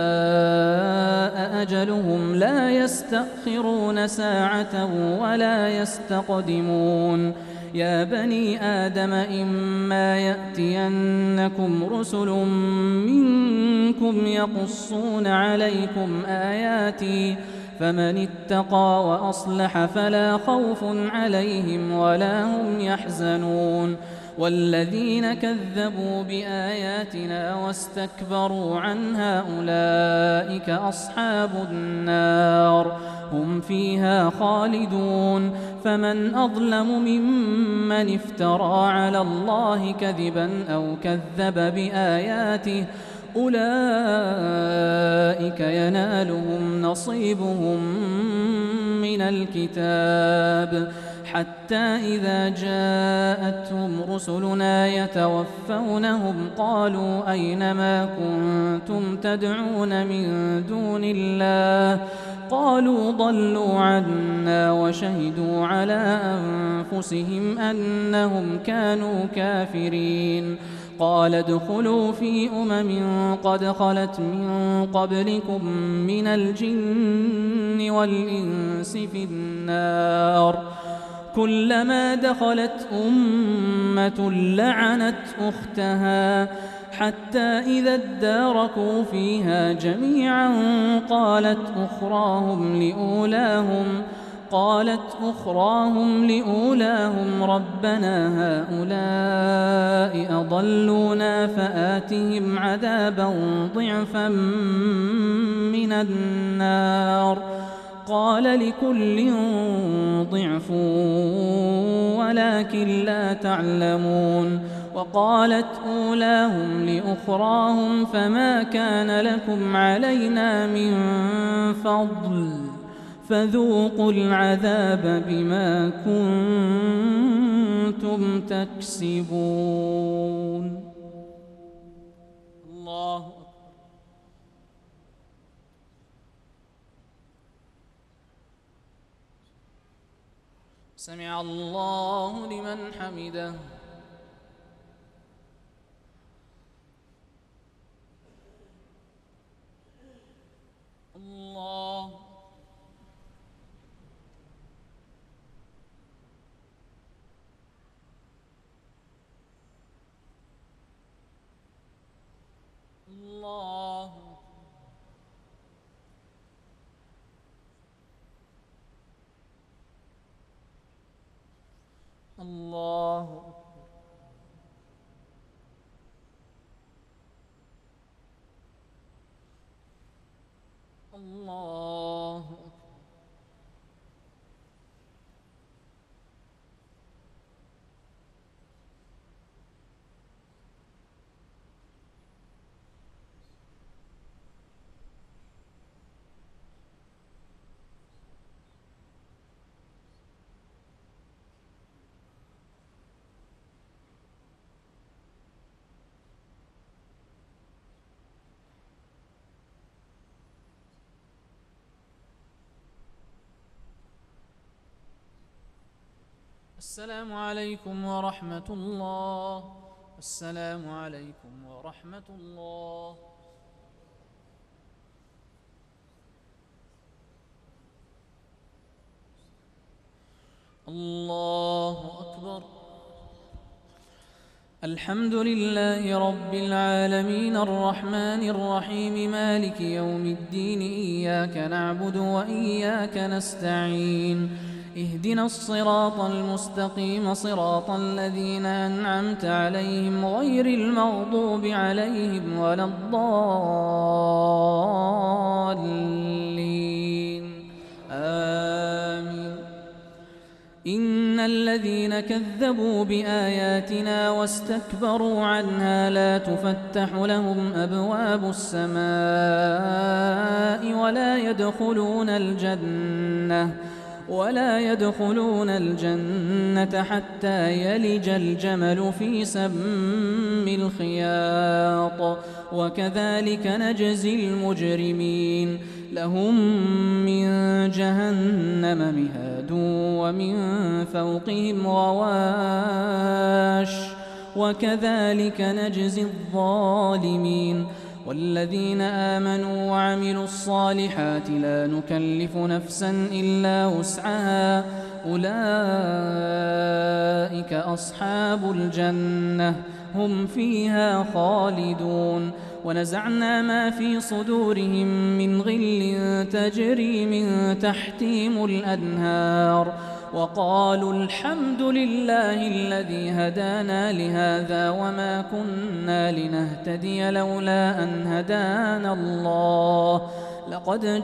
Speaker 2: جاء أجلهم لا يستأخرون ساعة ولا يستقدمون. يا بني آدم إما يأتينكم رسل منكم يقصون عليكم آياتي فمن اتقى وأصلح فلا خوف عليهم ولا هم يحزنون. والذين كذبوا بآياتنا واستكبروا عنها أولئك أصحاب النار هم فيها خالدون. فمن أظلم ممن افترى على الله كذبا أو كذب بآياته أولئك ينالهم نصيبهم من الكتاب حتى إذا جاءتهم رسلنا يتوفونهم قالوا أين ما كنتم تدعون من دون الله قالوا ضلوا عنا وشهدوا على أنفسهم أنهم كانوا كافرين. قال ادخلوا في أمم قد خلت من قبلكم من الجن والإنس في النار كلما دخلت أمة لعنت أختها حتى إذا اداركوا فيها جميعا قالت أخراهم لأولاهم قالت أخراهم لأولاهم ربنا هؤلاء أضلونا فآتهم عذابا ضعفا من النار قال لكل ضعف ولكن لا تعلمون. وقالت أولاهم لأخراهم فما كان لكم علينا من فضل فذوقوا العذاب بما كنتم تكسبون. الله أكبر. سمع الله لمن حمده. الله الله الله الله السلام عليكم ورحمة الله. السلام عليكم ورحمة الله. الله أكبر. الحمد لله رب العالمين الرحمن الرحيم مالك يوم الدين إياك نعبد وإياك نستعين اهدنا الصراط المستقيم صراط الذين أنعمت عليهم غير المغضوب عليهم ولا الضالين آمين. إن الذين كذبوا بآياتنا واستكبروا عنها لا تفتح لهم أبواب السماء ولا يدخلون الجنة ولا يدخلون الجنة حتى يلج الجمل في سم الخياط وكذلك نجزي المجرمين. لهم من جهنم مهاد ومن فوقهم غواش وكذلك نجزي الظالمين. والذين آمنوا وعملوا الصالحات لا نكلف نفسا إلا وسعها أولئك أصحاب الجنة هم فيها خالدون. ونزعنا ما في صدورهم من غل تجري من تحتهم الأنهار وقالوا الحمد لله الذي هدانا لهذا وما كنا لنهتدي لولا أن هدانا الله لقد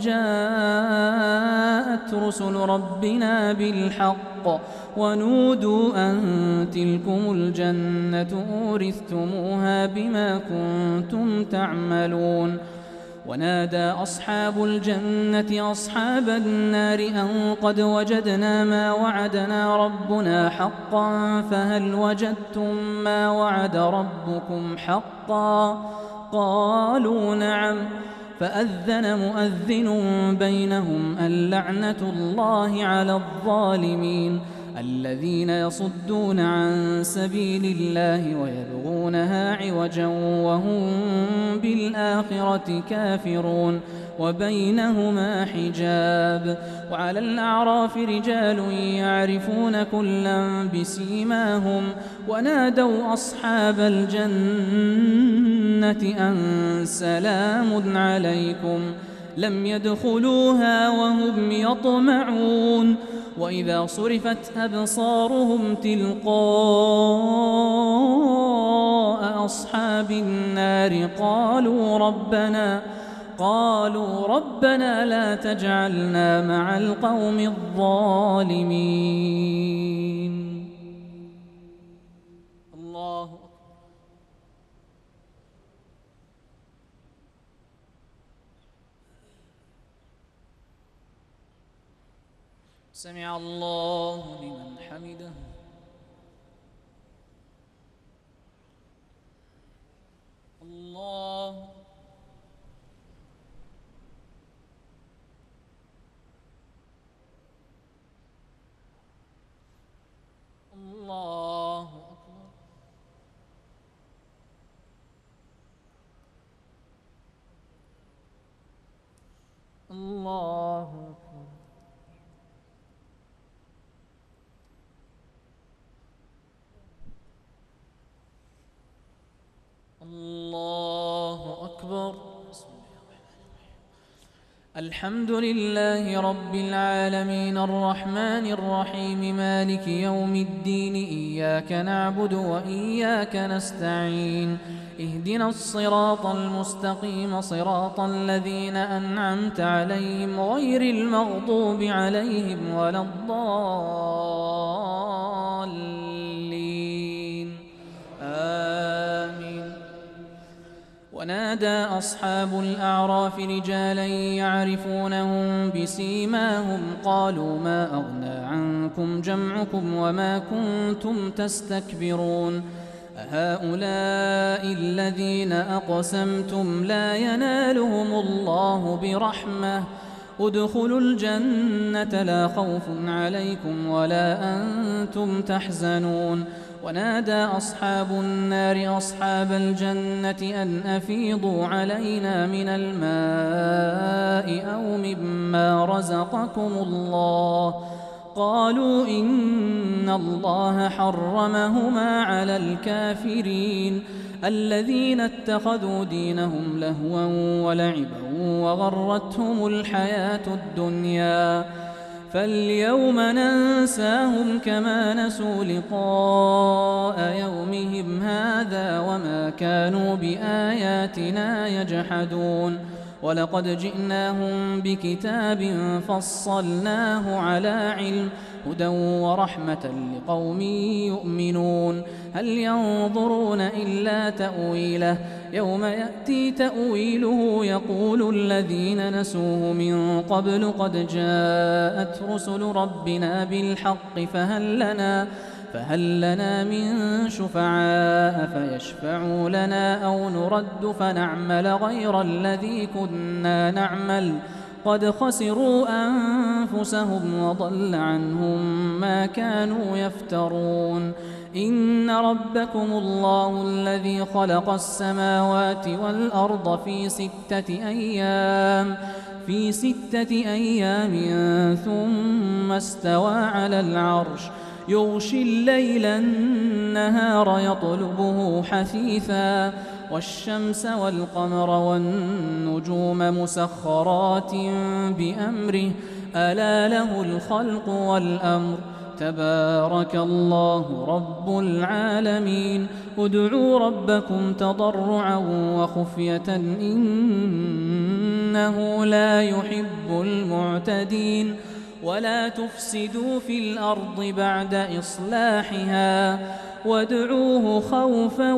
Speaker 2: جاءت رسل ربنا بالحق ونودوا أن تلكم الجنة أورثتموها بما كنتم تعملون. ونادى أصحاب الجنة أصحاب النار أن قد وجدنا ما وعدنا ربنا حقا فهل وجدتم ما وعد ربكم حقا قالوا نعم فأذن مؤذن بينهم اللعنة الله على الظالمين الذين يصدون عن سبيل الله ويبغونها عوجا وهم بالآخرة كافرون وبينهما حجاب. وعلى الأعراف رجال يعرفون كلا بسيماهم ونادوا أصحاب الجنة أن سلام عليكم لم يدخلوها وهم يطمعون. وإذا صرفت أبصارهم تلقاء أصحاب النار قالوا ربنا قالوا ربنا لا تجعلنا مع القوم الظالمين. الله أكبر. سمع الله لمن حمده. الله الله أكبر. الله أكبر. الله أكبر. الحمد لله رب العالمين الرحمن الرحيم مالك يوم الدين إياك نعبد وإياك نستعين اهدنا الصراط المستقيم صراط الذين أنعمت عليهم غير المغضوب عليهم ولا الضالين آمين. ونادى أصحاب الأعراف رجالا يعرفونهم بسيماهم قالوا ما أغنى عنكم جمعكم وما كنتم تستكبرون أهؤلاء الذين أقسمتم لا ينالهم الله برحمة ادخلوا الجنة لا خوف عليكم ولا أنتم تحزنون. ونادى أصحاب النار أصحاب الجنة أن أفيضوا علينا من الماء أو مما رزقكم الله قالوا إن الله حرمهما على الكافرين الذين اتخذوا دينهم لهوا ولعبا وغرتهم الحياة الدنيا فاليوم ننساهم كما نسوا لقاء يومهم هذا وما كانوا بآياتنا يجحدون. ولقد جئناهم بكتاب فصلناه على علم هدى ورحمة لقوم يؤمنون. هل ينظرون إلا تأويله يوم يأتي تأويله يقول الذين نسوه من قبل قد جاءت رسل ربنا بالحق فهل لنا فهل لنا من شفعاء فيشفعوا لنا أو نرد فنعمل غير الذي كنا نعمل قد خسروا أنفسهم وضل عنهم ما كانوا يفترون. إن ربكم الله الذي خلق السماوات والأرض في ستة أيام في ستة أيام ثم استوى على العرش يغشي الليل النهار يطلبه حثيثا والشمس والقمر والنجوم مسخرات بأمره ألا له الخلق والأمر تبارك الله رب العالمين. ادعوا ربكم تضرعا وخفية إنه لا يحب المعتدين. ولا تفسدوا في الأرض بعد إصلاحها وادعوه خوفا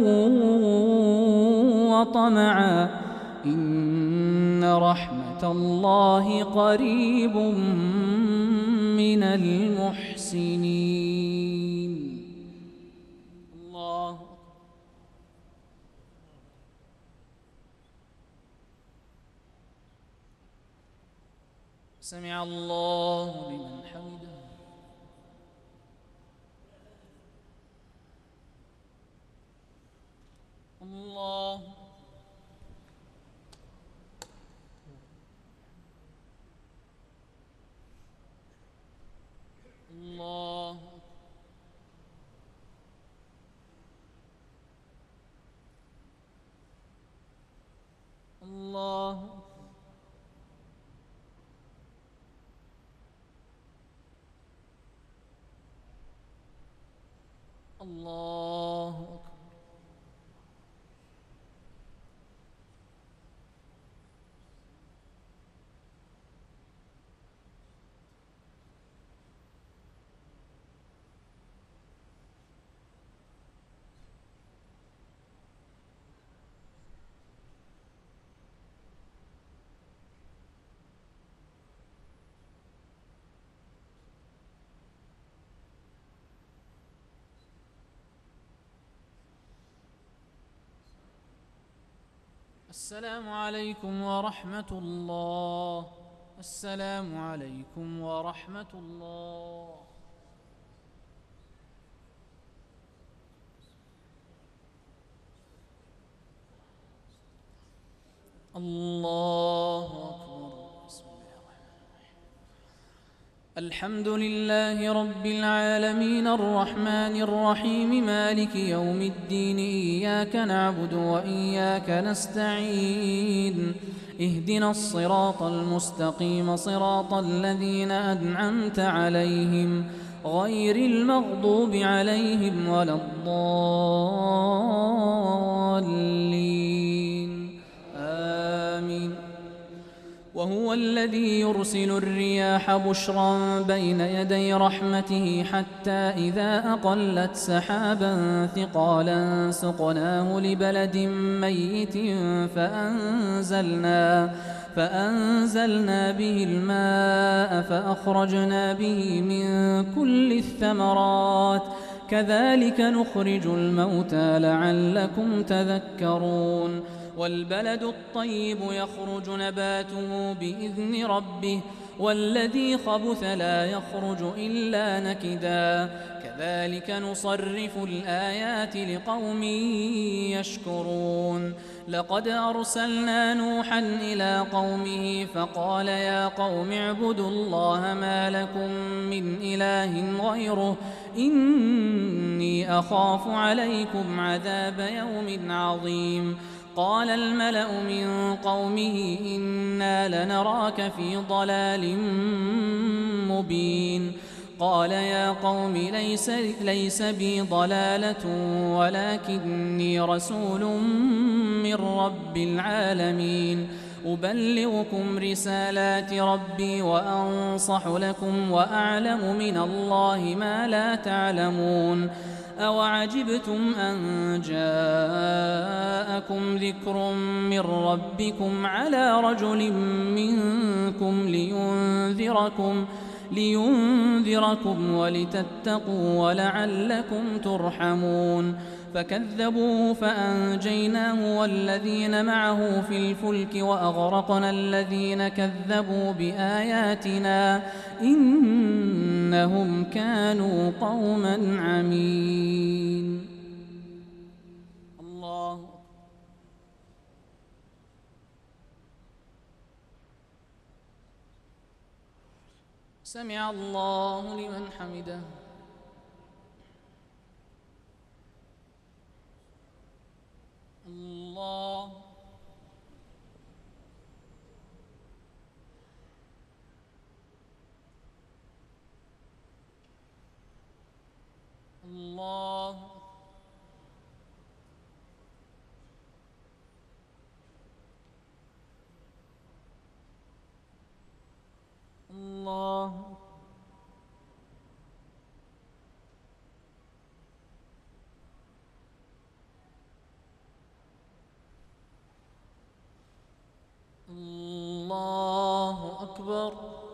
Speaker 2: وطمعا إن رحمة الله قريب من المحسنين. الله سمع الله لمن حمده. الله الله الله السلام عليكم ورحمة الله. السلام عليكم ورحمة الله. الله أكبر. بسم الله الرحمن الرحيم. الحمد لله رب العالمين الرحمن الرحيم مالك يوم الدين إياك نعبد وإياك نستعين اهدنا الصراط المستقيم صراط الذين أنعمت عليهم غير المغضوب عليهم ولا الضالين آمين. وهو الذي يرسل الرياح بشرا بين يدي رحمته حتى إذا أقلت سحابا ثقالا سقناه لبلد ميت فأنزلنا, فأنزلنا به الماء فأخرجنا به من كل الثمرات كذلك نخرج الموتى لعلكم تذكرون. والبلد الطيب يخرج نباته بإذن ربه والذي خبث لا يخرج إلا نكدا كذلك نصرف الآيات لقوم يشكرون. لقد أرسلنا نوحا إلى قومه فقال يا قوم اعبدوا الله ما لكم من إله غيره إني أخاف عليكم عذاب يوم عظيم. قال الملأ من قومه إنا لنراك في ضلال مبين. قال يا قوم ليس, ليس بي ضلالة ولكني رسول من رب العالمين أبلغكم رسالات ربي وأنصح لكم وأعلم من الله ما لا تعلمون. أوعجبتم أن جاءكم ذكر من ربكم على رجل منكم لينذركم, لينذركم ولتتقوا ولعلكم ترحمون. فكذبوه فأنجيناه والذين معه في الفلك وأغرقنا الذين كذبوا بآياتنا إنهم كانوا قوما عمين. الله سمع الله لمن حمده. الله الله الله الله أكبر.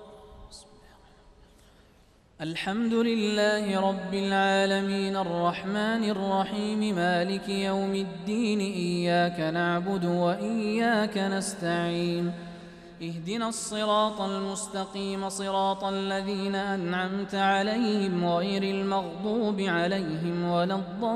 Speaker 2: الحمد لله رب العالمين الرحمن الرحيم مالك يوم الدين إياك نعبد وإياك نستعين اهدنا الصراط المستقيم صراط الذين أنعمت عليهم غير المغضوب عليهم ولا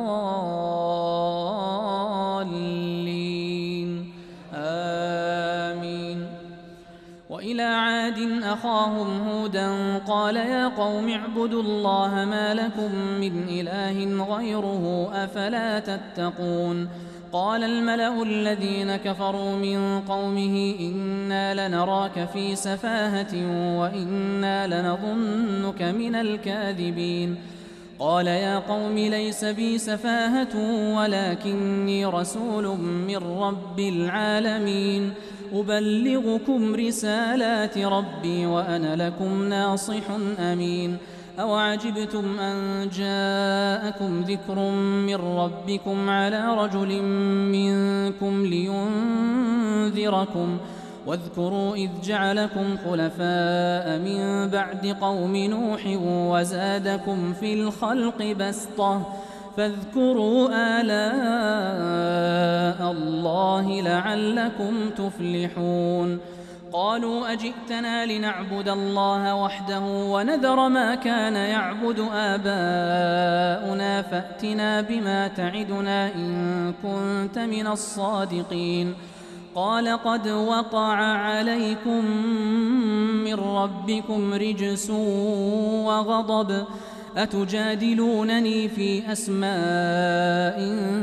Speaker 2: الضالين آمين. وإلى عاد أخاهم هودا قال يا قوم اعبدوا الله ما لكم من إله غيره أفلا تتقون. قال الملأ الذين كفروا من قومه إنا لنراك في سفاهة وإنا لنظنك من الكاذبين. قال يا قوم ليس بي سفاهة ولكني رسول من رب العالمين أبلغكم رسالات ربي وأنا لكم ناصح أمين. أوعجبتم أن جاءكم ذكر من ربكم على رجل منكم لينذركم واذكروا إذ جعلكم خلفاء من بعد قوم نوح وزادكم في الخلق بسطة فاذكروا آلاء الله الله لعلكم تفلحون قالوا أجئتنا لنعبد الله وحده ونذر ما كان يعبد آباؤنا فأتنا بما تعدنا إن كنت من الصادقين قال قد وقع عليكم من ربكم رجس وغضب أتجادلونني في أسماء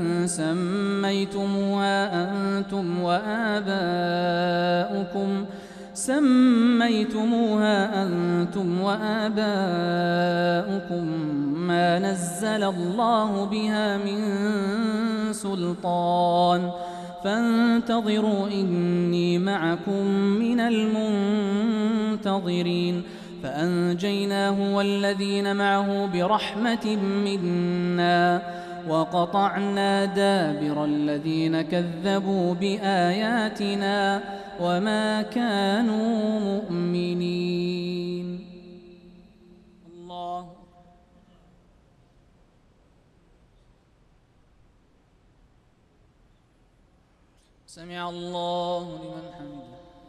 Speaker 2: سميتموها أنتم وآباؤكم سميتموها أنتم وآباؤكم ما نزل الله بها من سلطان فانتظروا إني معكم من المنتظرين فأنجيناه والذين معه برحمة منا وقطعنا دابر الذين كذبوا بآياتنا وما كانوا مؤمنين. الله سمع الله لمن حمده.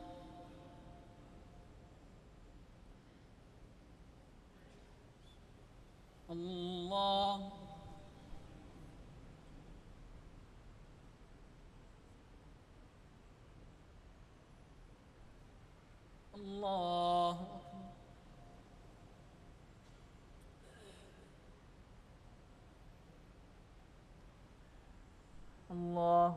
Speaker 2: الله الله الله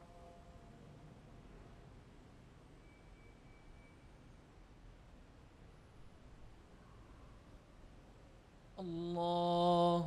Speaker 2: الله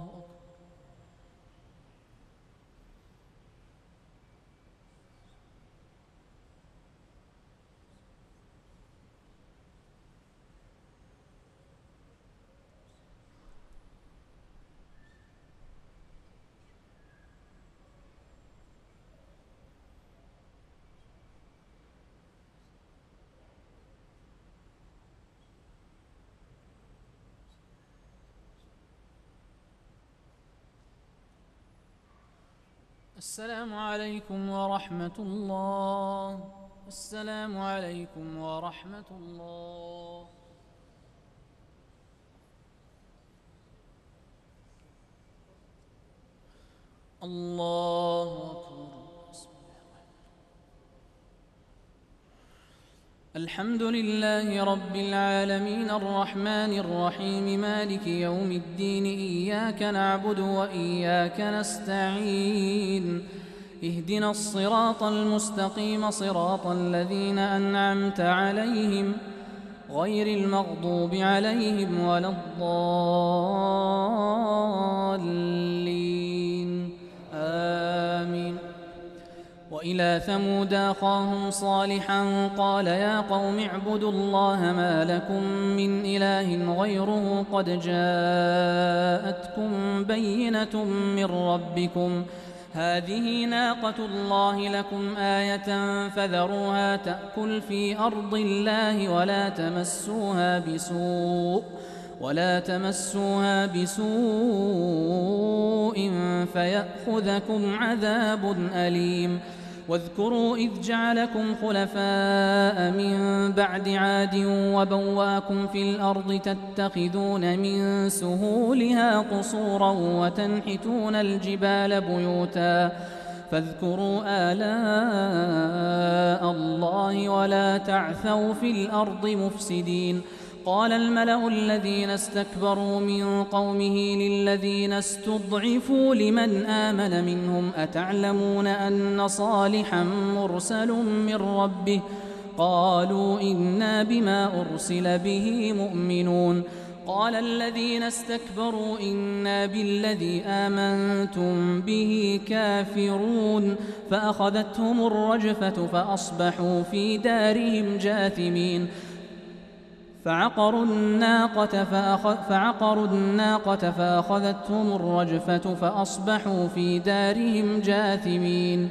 Speaker 2: السلام عليكم ورحمة الله. السلام عليكم ورحمة الله. الله أكبر. الحمد لله رب العالمين الرحمن الرحيم مالك يوم الدين إياك نعبد وإياك نستعين اهدنا الصراط المستقيم صراط الذين أنعمت عليهم غير المغضوب عليهم ولا الضالين آمين. وإلى ثمود أخاهم صالحا قال يا قوم اعبدوا الله ما لكم من إله غيره قد جاءتكم بينة من ربكم هذه ناقة الله لكم آية فذروها تأكل في أرض الله ولا تمسوها بسوء ولا تمسوها بسوء فيأخذكم عذاب أليم. واذكروا إذ جعلكم خلفاء من بعد عاد وبواكم في الأرض تتخذون من سهولها قصورا وتنحتون الجبال بيوتا فاذكروا آلاء الله ولا تعثوا في الأرض مفسدين. قال الملأ الذين استكبروا من قومه للذين استضعفوا لمن آمن منهم أتعلمون أن صالحا مرسل من ربه قالوا إنا بما أرسل به مؤمنون. قال الذين استكبروا إنا بالذي آمنتم به كافرون فأخذتهم الرجفة فأصبحوا في دارهم جاثمين. فعقروا الناقة, فأخذ فعقروا الناقة فأخذتهم الرجفة فأصبحوا في دارهم جاثمين.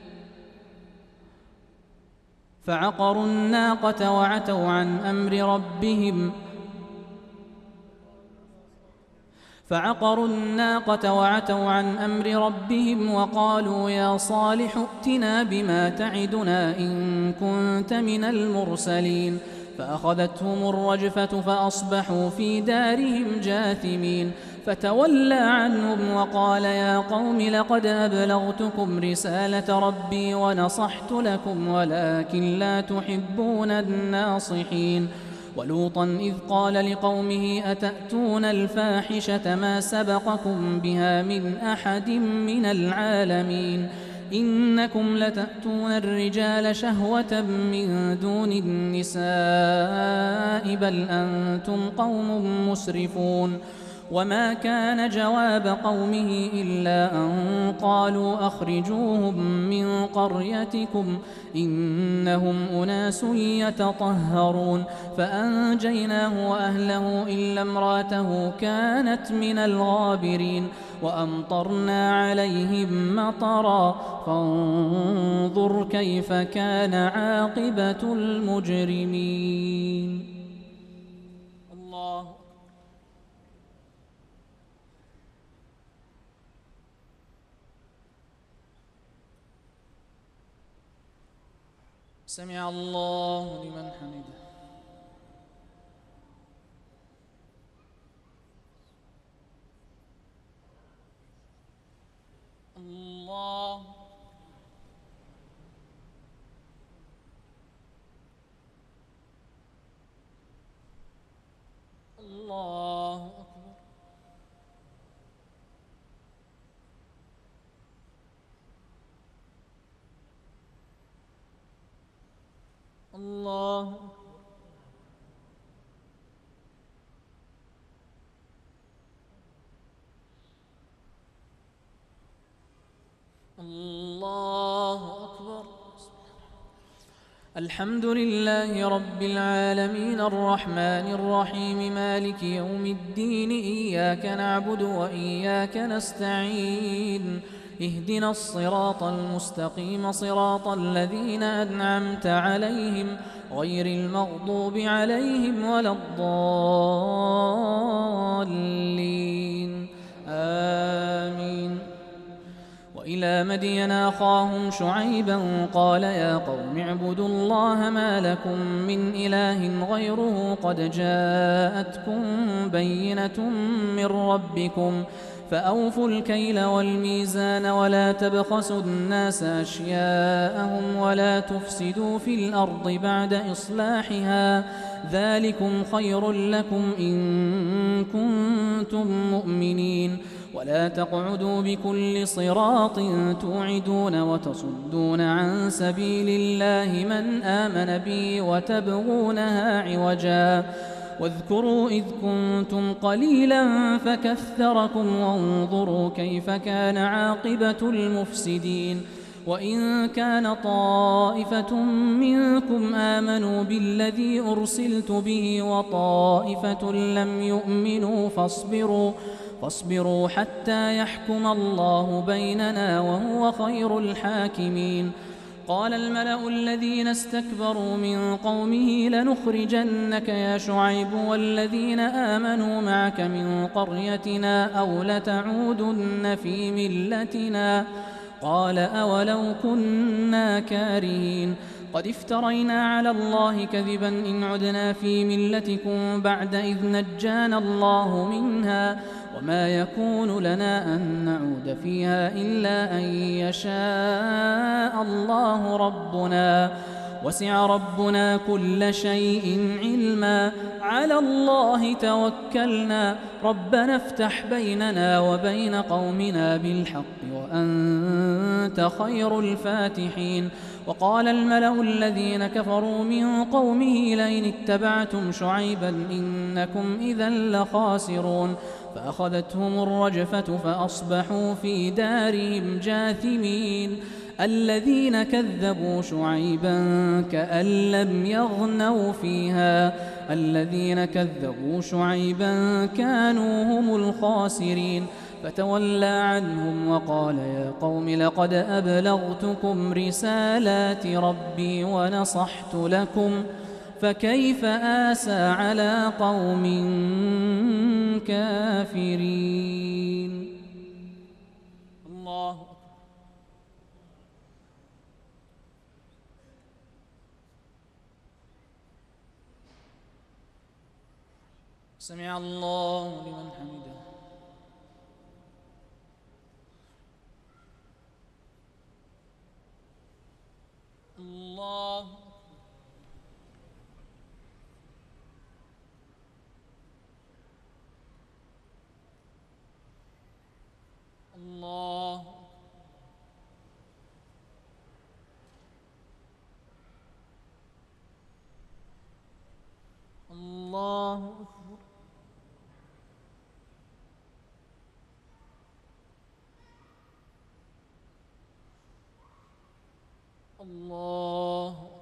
Speaker 2: فعقروا الناقة وعتوا عن أمر ربهم فعقروا الناقة وعتوا عن أمر ربهم وقالوا يا صالح ائتنا بما تعدنا إن كنت من المرسلين فأخذتهم الرجفة فأصبحوا في دارهم جاثمين فتولى عنهم وقال يا قوم لقد أبلغتكم رسالة ربي ونصحت لكم ولكن لا تحبون الناصحين ولوطا إذ قال لقومه أتأتون الفاحشة ما سبقكم بها من أحد من العالمين إنكم لتأتون الرجال شهوة من دون النساء بل أنتم قوم مسرفون وما كان جواب قومه إلا أن قالوا أخرجوهم من قريتكم إنهم أناس يتطهرون فأنجيناه وأهله إلا امرأته كانت من الغابرين وأمطرنا عليهم مطرا فانظر كيف كان عاقبة المجرمين. الله سمع الله لمن حمده. الله الله أكبر. الله الله أكبر. الحمد لله رب العالمين الرحمن الرحيم مالك يوم الدين إياك نعبد وإياك نستعين اهدنا الصراط المستقيم صراط الذين أنعمت عليهم غير المغضوب عليهم ولا الضالين آمين. وإلى مدين أخاهم شعيبا قال يا قوم اعبدوا الله ما لكم من إله غيره قد جاءتكم بينة من ربكم فأوفوا الكيل والميزان ولا تبخسوا الناس أشياءهم ولا تفسدوا في الأرض بعد إصلاحها ذلكم خير لكم إن كنتم مؤمنين ولا تقعدوا بكل صراط توعدون وتصدون عن سبيل الله من آمن بي وتبغونها عوجا واذكروا إذ كنتم قليلا فكثركم وانظروا كيف كان عاقبة المفسدين وإن كان طائفة منكم آمنوا بالذي أرسلت به وطائفة لم يؤمنوا فاصبروا فاصبروا حتى يحكم الله بيننا وهو خير الحاكمين. قال الملأ الذين استكبروا من قومه لنخرجنك يا شعيب والذين آمنوا معك من قريتنا أو لتعودن في ملتنا قال أولو كنا كارهين قد افترينا على الله كذبا إن عدنا في ملتكم بعد إذ نجانا الله منها وما يكون لنا أن نعود فيها إلا أن يشاء الله ربنا وسع ربنا كل شيء علما على الله توكلنا ربنا افتح بيننا وبين قومنا بالحق وأنت خير الفاتحين. وقال الملأ الذين كفروا من قومه لئن اتبعتم شعيبا إنكم إذا لخاسرون فأخذتهم الرجفة فأصبحوا في دارهم جاثمين الذين كذبوا شعيبا كأن لم يغنوا فيها الذين كذبوا شعيبا كانوا هم الخاسرين فتولى عنهم وقال يا قوم لقد أبلغتكم رسالات ربي ونصحت لكم فكيف آسى على قوم كافرين. الله أكبر. سمع الله لمن حمده. الله الله الله أكبر. الله أكبر.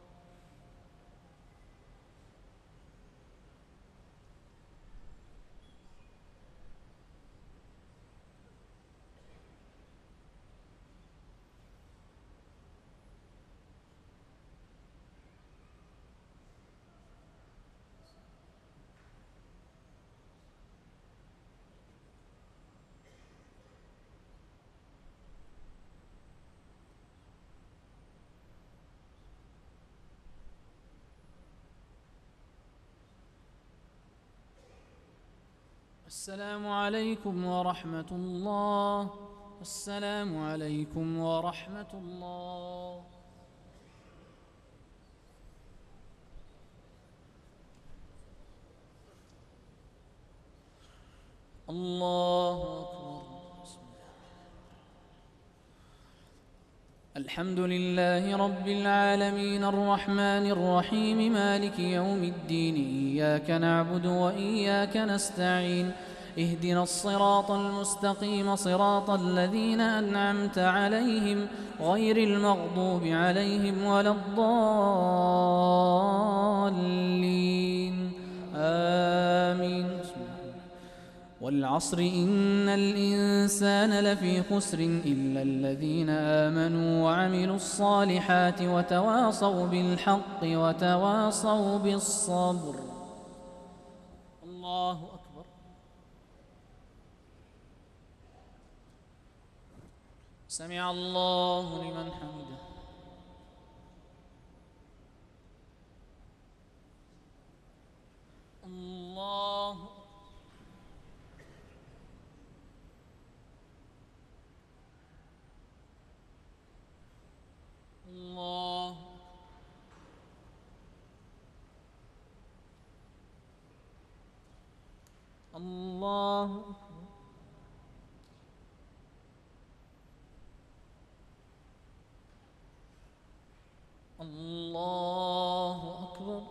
Speaker 2: السلام عليكم ورحمة الله. السلام عليكم ورحمة الله. الله أكبر. الحمد لله رب العالمين الرحمن الرحيم مالك يوم الدين إياك نعبد وإياك نستعين اهدنا الصراط المستقيم صراط الذين أنعمت عليهم غير المغضوب عليهم ولا الضالين آمين. والعصر إن الإنسان لفي خسر إلا الذين آمنوا وعملوا الصالحات وتواصوا بالحق وتواصوا بالصبر. الله أكبر. سمع الله لمن حمده. الله الله الله الله أكبر.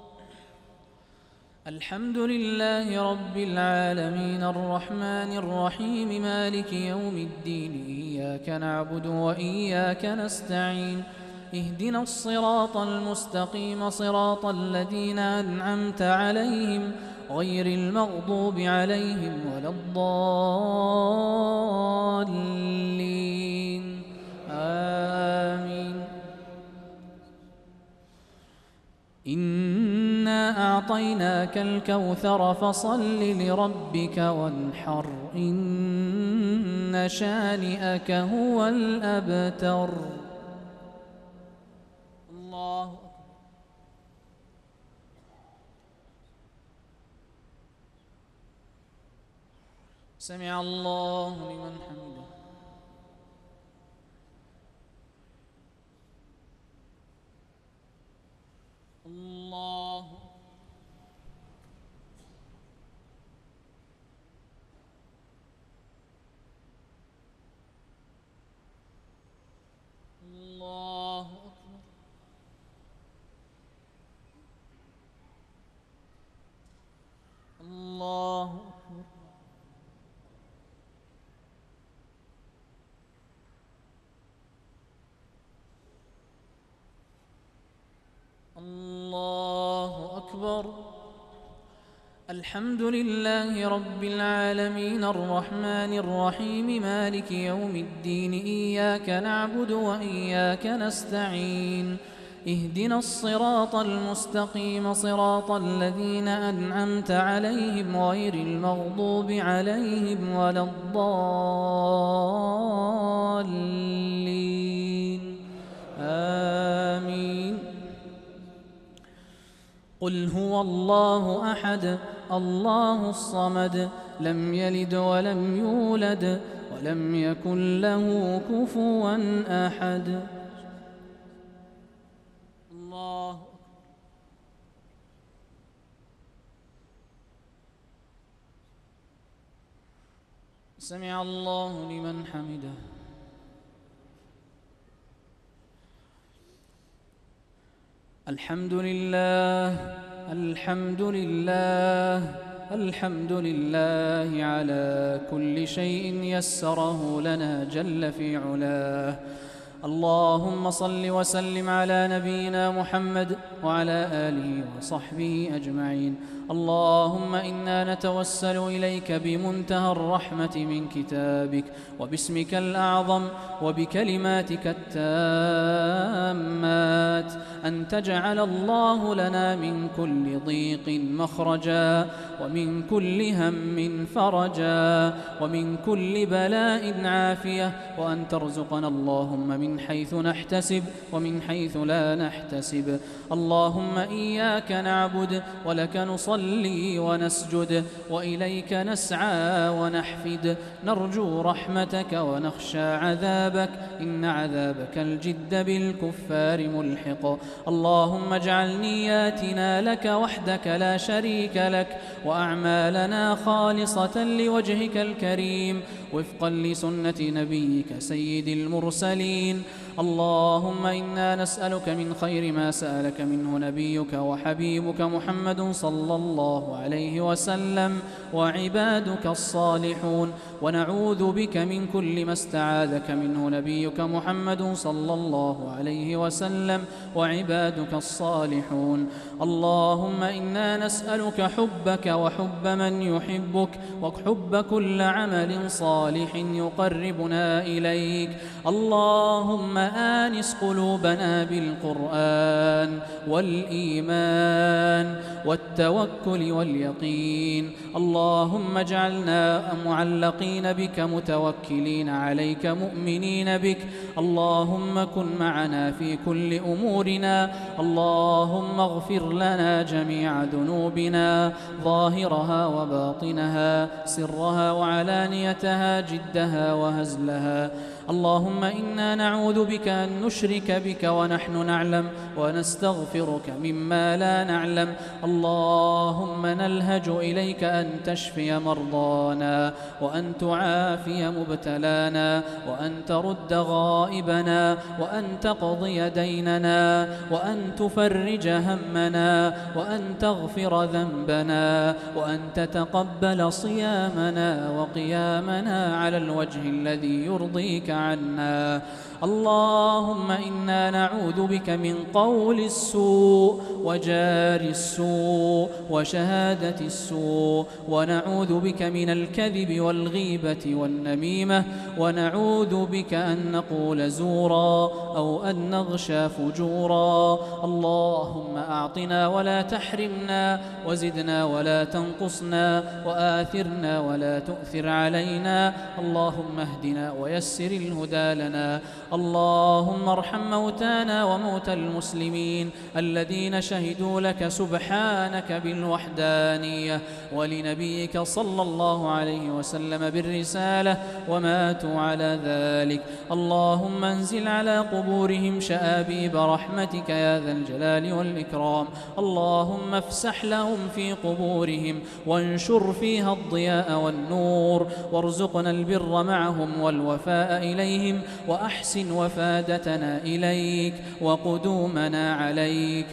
Speaker 2: الحمد لله رب العالمين الرحمن الرحيم مالك يوم الدين إياك نعبد وإياك نستعين اهدنا الصراط المستقيم صراط الذين أنعمت عليهم غير المغضوب عليهم ولا الضالين آمين. إنا أعطيناك الكوثر فصل لربك وانحر إن شانئك هو الأبتر. الله أكبر. سمع الله لمن حمده. الله الله أكبر. الله أكبر. الله أكبر. الحمد لله رب العالمين الرحمن الرحيم مالك يوم الدين إياك نعبد وإياك نستعين اهدنا الصراط المستقيم صراط الذين أنعمت عليهم غير المغضوب عليهم ولا الضالين آمين. قل هو الله أحد الله الصمد لم يلد ولم يولد ولم يكن له كفوا أحد. الله سمع الله لمن حمده. الحمد لله الحمد لله الحمد لله على كل شيء يسره لنا جل في علاه. اللهم صل وسلم على نبينا محمد وعلى آله وصحبه أجمعين. اللهم إنا نتوسل إليك بمنتهى الرحمة من كتابك وباسمك الأعظم وبكلماتك التامات أن تجعل الله لنا من كل ضيق مخرجا ومن كل هم فرجا ومن كل بلاء عافية، وأن ترزقنا اللهم من حيث نحتسب ومن حيث لا نحتسب. اللهم إياك نعبد ولك نصلي ونسجد وإليك نسعى ونحفد، نرجو رحمتك ونخشى عذابك إن عذابك الجد بالكفار ملحق. اللهم اجعل نياتنا لك وحدك لا شريك لك وأعمالنا خالصة لوجهك الكريم وفقا لسنة نبيك سيد المرسلين. اللهم إنا نسألك من خير ما سألك منه نبيك وحبيبك محمد صلى الله عليه وسلم وعبادك الصالحون، ونعوذ بك من كل ما استعاذك منه نبيك محمد صلى الله عليه وسلم وعبادك الصالحون. اللهم إنا نسألك حبك وحب من يحبك وحب كل عمل صالح يقربنا إليك. اللهم آنس قلوبنا بالقرآن والإيمان والتوكل واليقين. اللهم اجعلنا معلقين بك متوكلين عليك مؤمنين بك. اللهم كن معنا في كل أمورنا. اللهم اغفر لنا جميع ذنوبنا ظاهرها وباطنها سرها وعلانيتها جدها وهزلها. اللهم إنا نعوذ بك أن نشرك بك ونحن نعلم ونستغفرك مما لا نعلم. اللهم نلهج إليك أن تشفي مرضانا وأن تعافي مبتلانا وأن ترد غائبنا وأن تقضي ديننا وأن تفرج همنا وأن تغفر ذنبنا وأن تتقبل صيامنا وقيامنا على الوجه الذي يرضيك عنا. اللهم إنا نعوذ بك من قول السوء وجار السوء وشهادة السوء، ونعوذ بك من الكذب والغيبة والنميمة، ونعوذ بك أن نقول زورا أو أن نغشى فجورا. اللهم أعطنا ولا تحرمنا، وزدنا ولا تنقصنا، وآثرنا ولا تؤثر علينا. اللهم اهدنا ويسر الهدى لنا. اللهم ارحم موتانا وموتى المسلمين الذين شهدوا لك سبحانك بالوحدانية ولنبيك صلى الله عليه وسلم بالرسالة وماتوا على ذلك. اللهم انزل على قبورهم شآبيب رحمتك يا ذا الجلال والإكرام. اللهم افسح لهم في قبورهم وانشر فيها الضياء والنور، وارزقنا البر معهم والوفاء إليهم، وأحسن وفادتنا إليك وقدومنا عليك.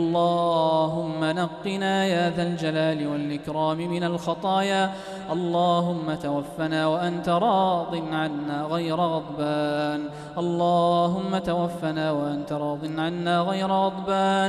Speaker 2: اللهم نقنا يا ذا الجلال والإكرام من الخطايا. اللهم توفنا وأنت راض عنا غير غضبان. اللهم توفنا وأنت راض عنا غير غضبان.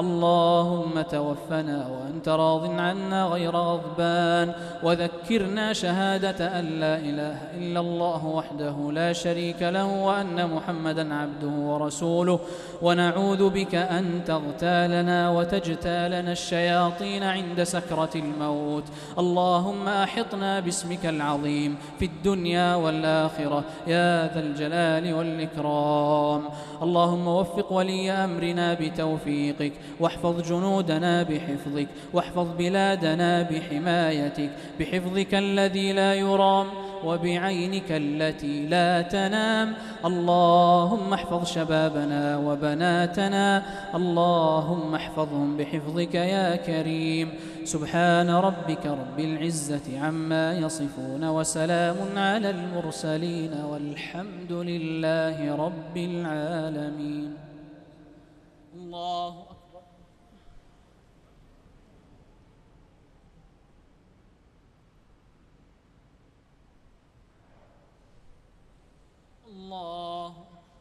Speaker 2: اللهم توفنا وأنت راض عنا غير غضبان. وذكرنا شهادة أن لا إله إلا الله وحده لا شريك له، وأن محمدا عبده ورسوله، ونعوذ بك أن تغتالنا وتجتالنا الشياطين عند سكرة الموت. اللهم أحطنا باسمك العظيم في الدنيا والآخرة يا ذا الجلال والإكرام. اللهم وفق ولي أمرنا بتوفيقك، واحفظ جنودنا بحفظك، واحفظ بلادنا بحمايتك، بحفظك الذي لا يرام وبعينك التي لا تنام. اللهم احفظ شبابنا وبناتنا، اللهم احفظهم بحفظك يا كريم. سبحان ربك رب العزة عما يصفون، وسلام على المرسلين، والحمد لله رب العالمين. الله أكبر. الله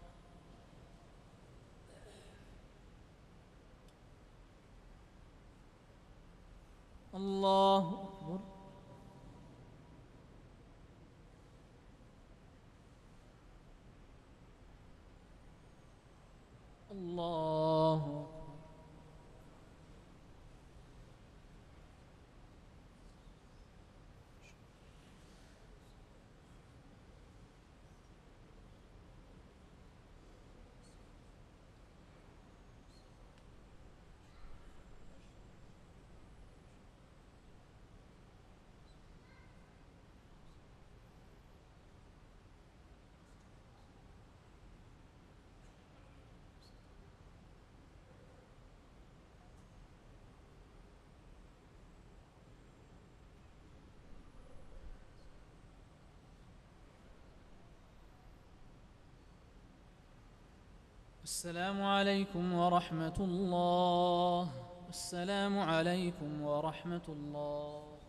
Speaker 2: الله أكبر. الله أكبر. السلام عليكم ورحمة الله. السلام عليكم ورحمة الله.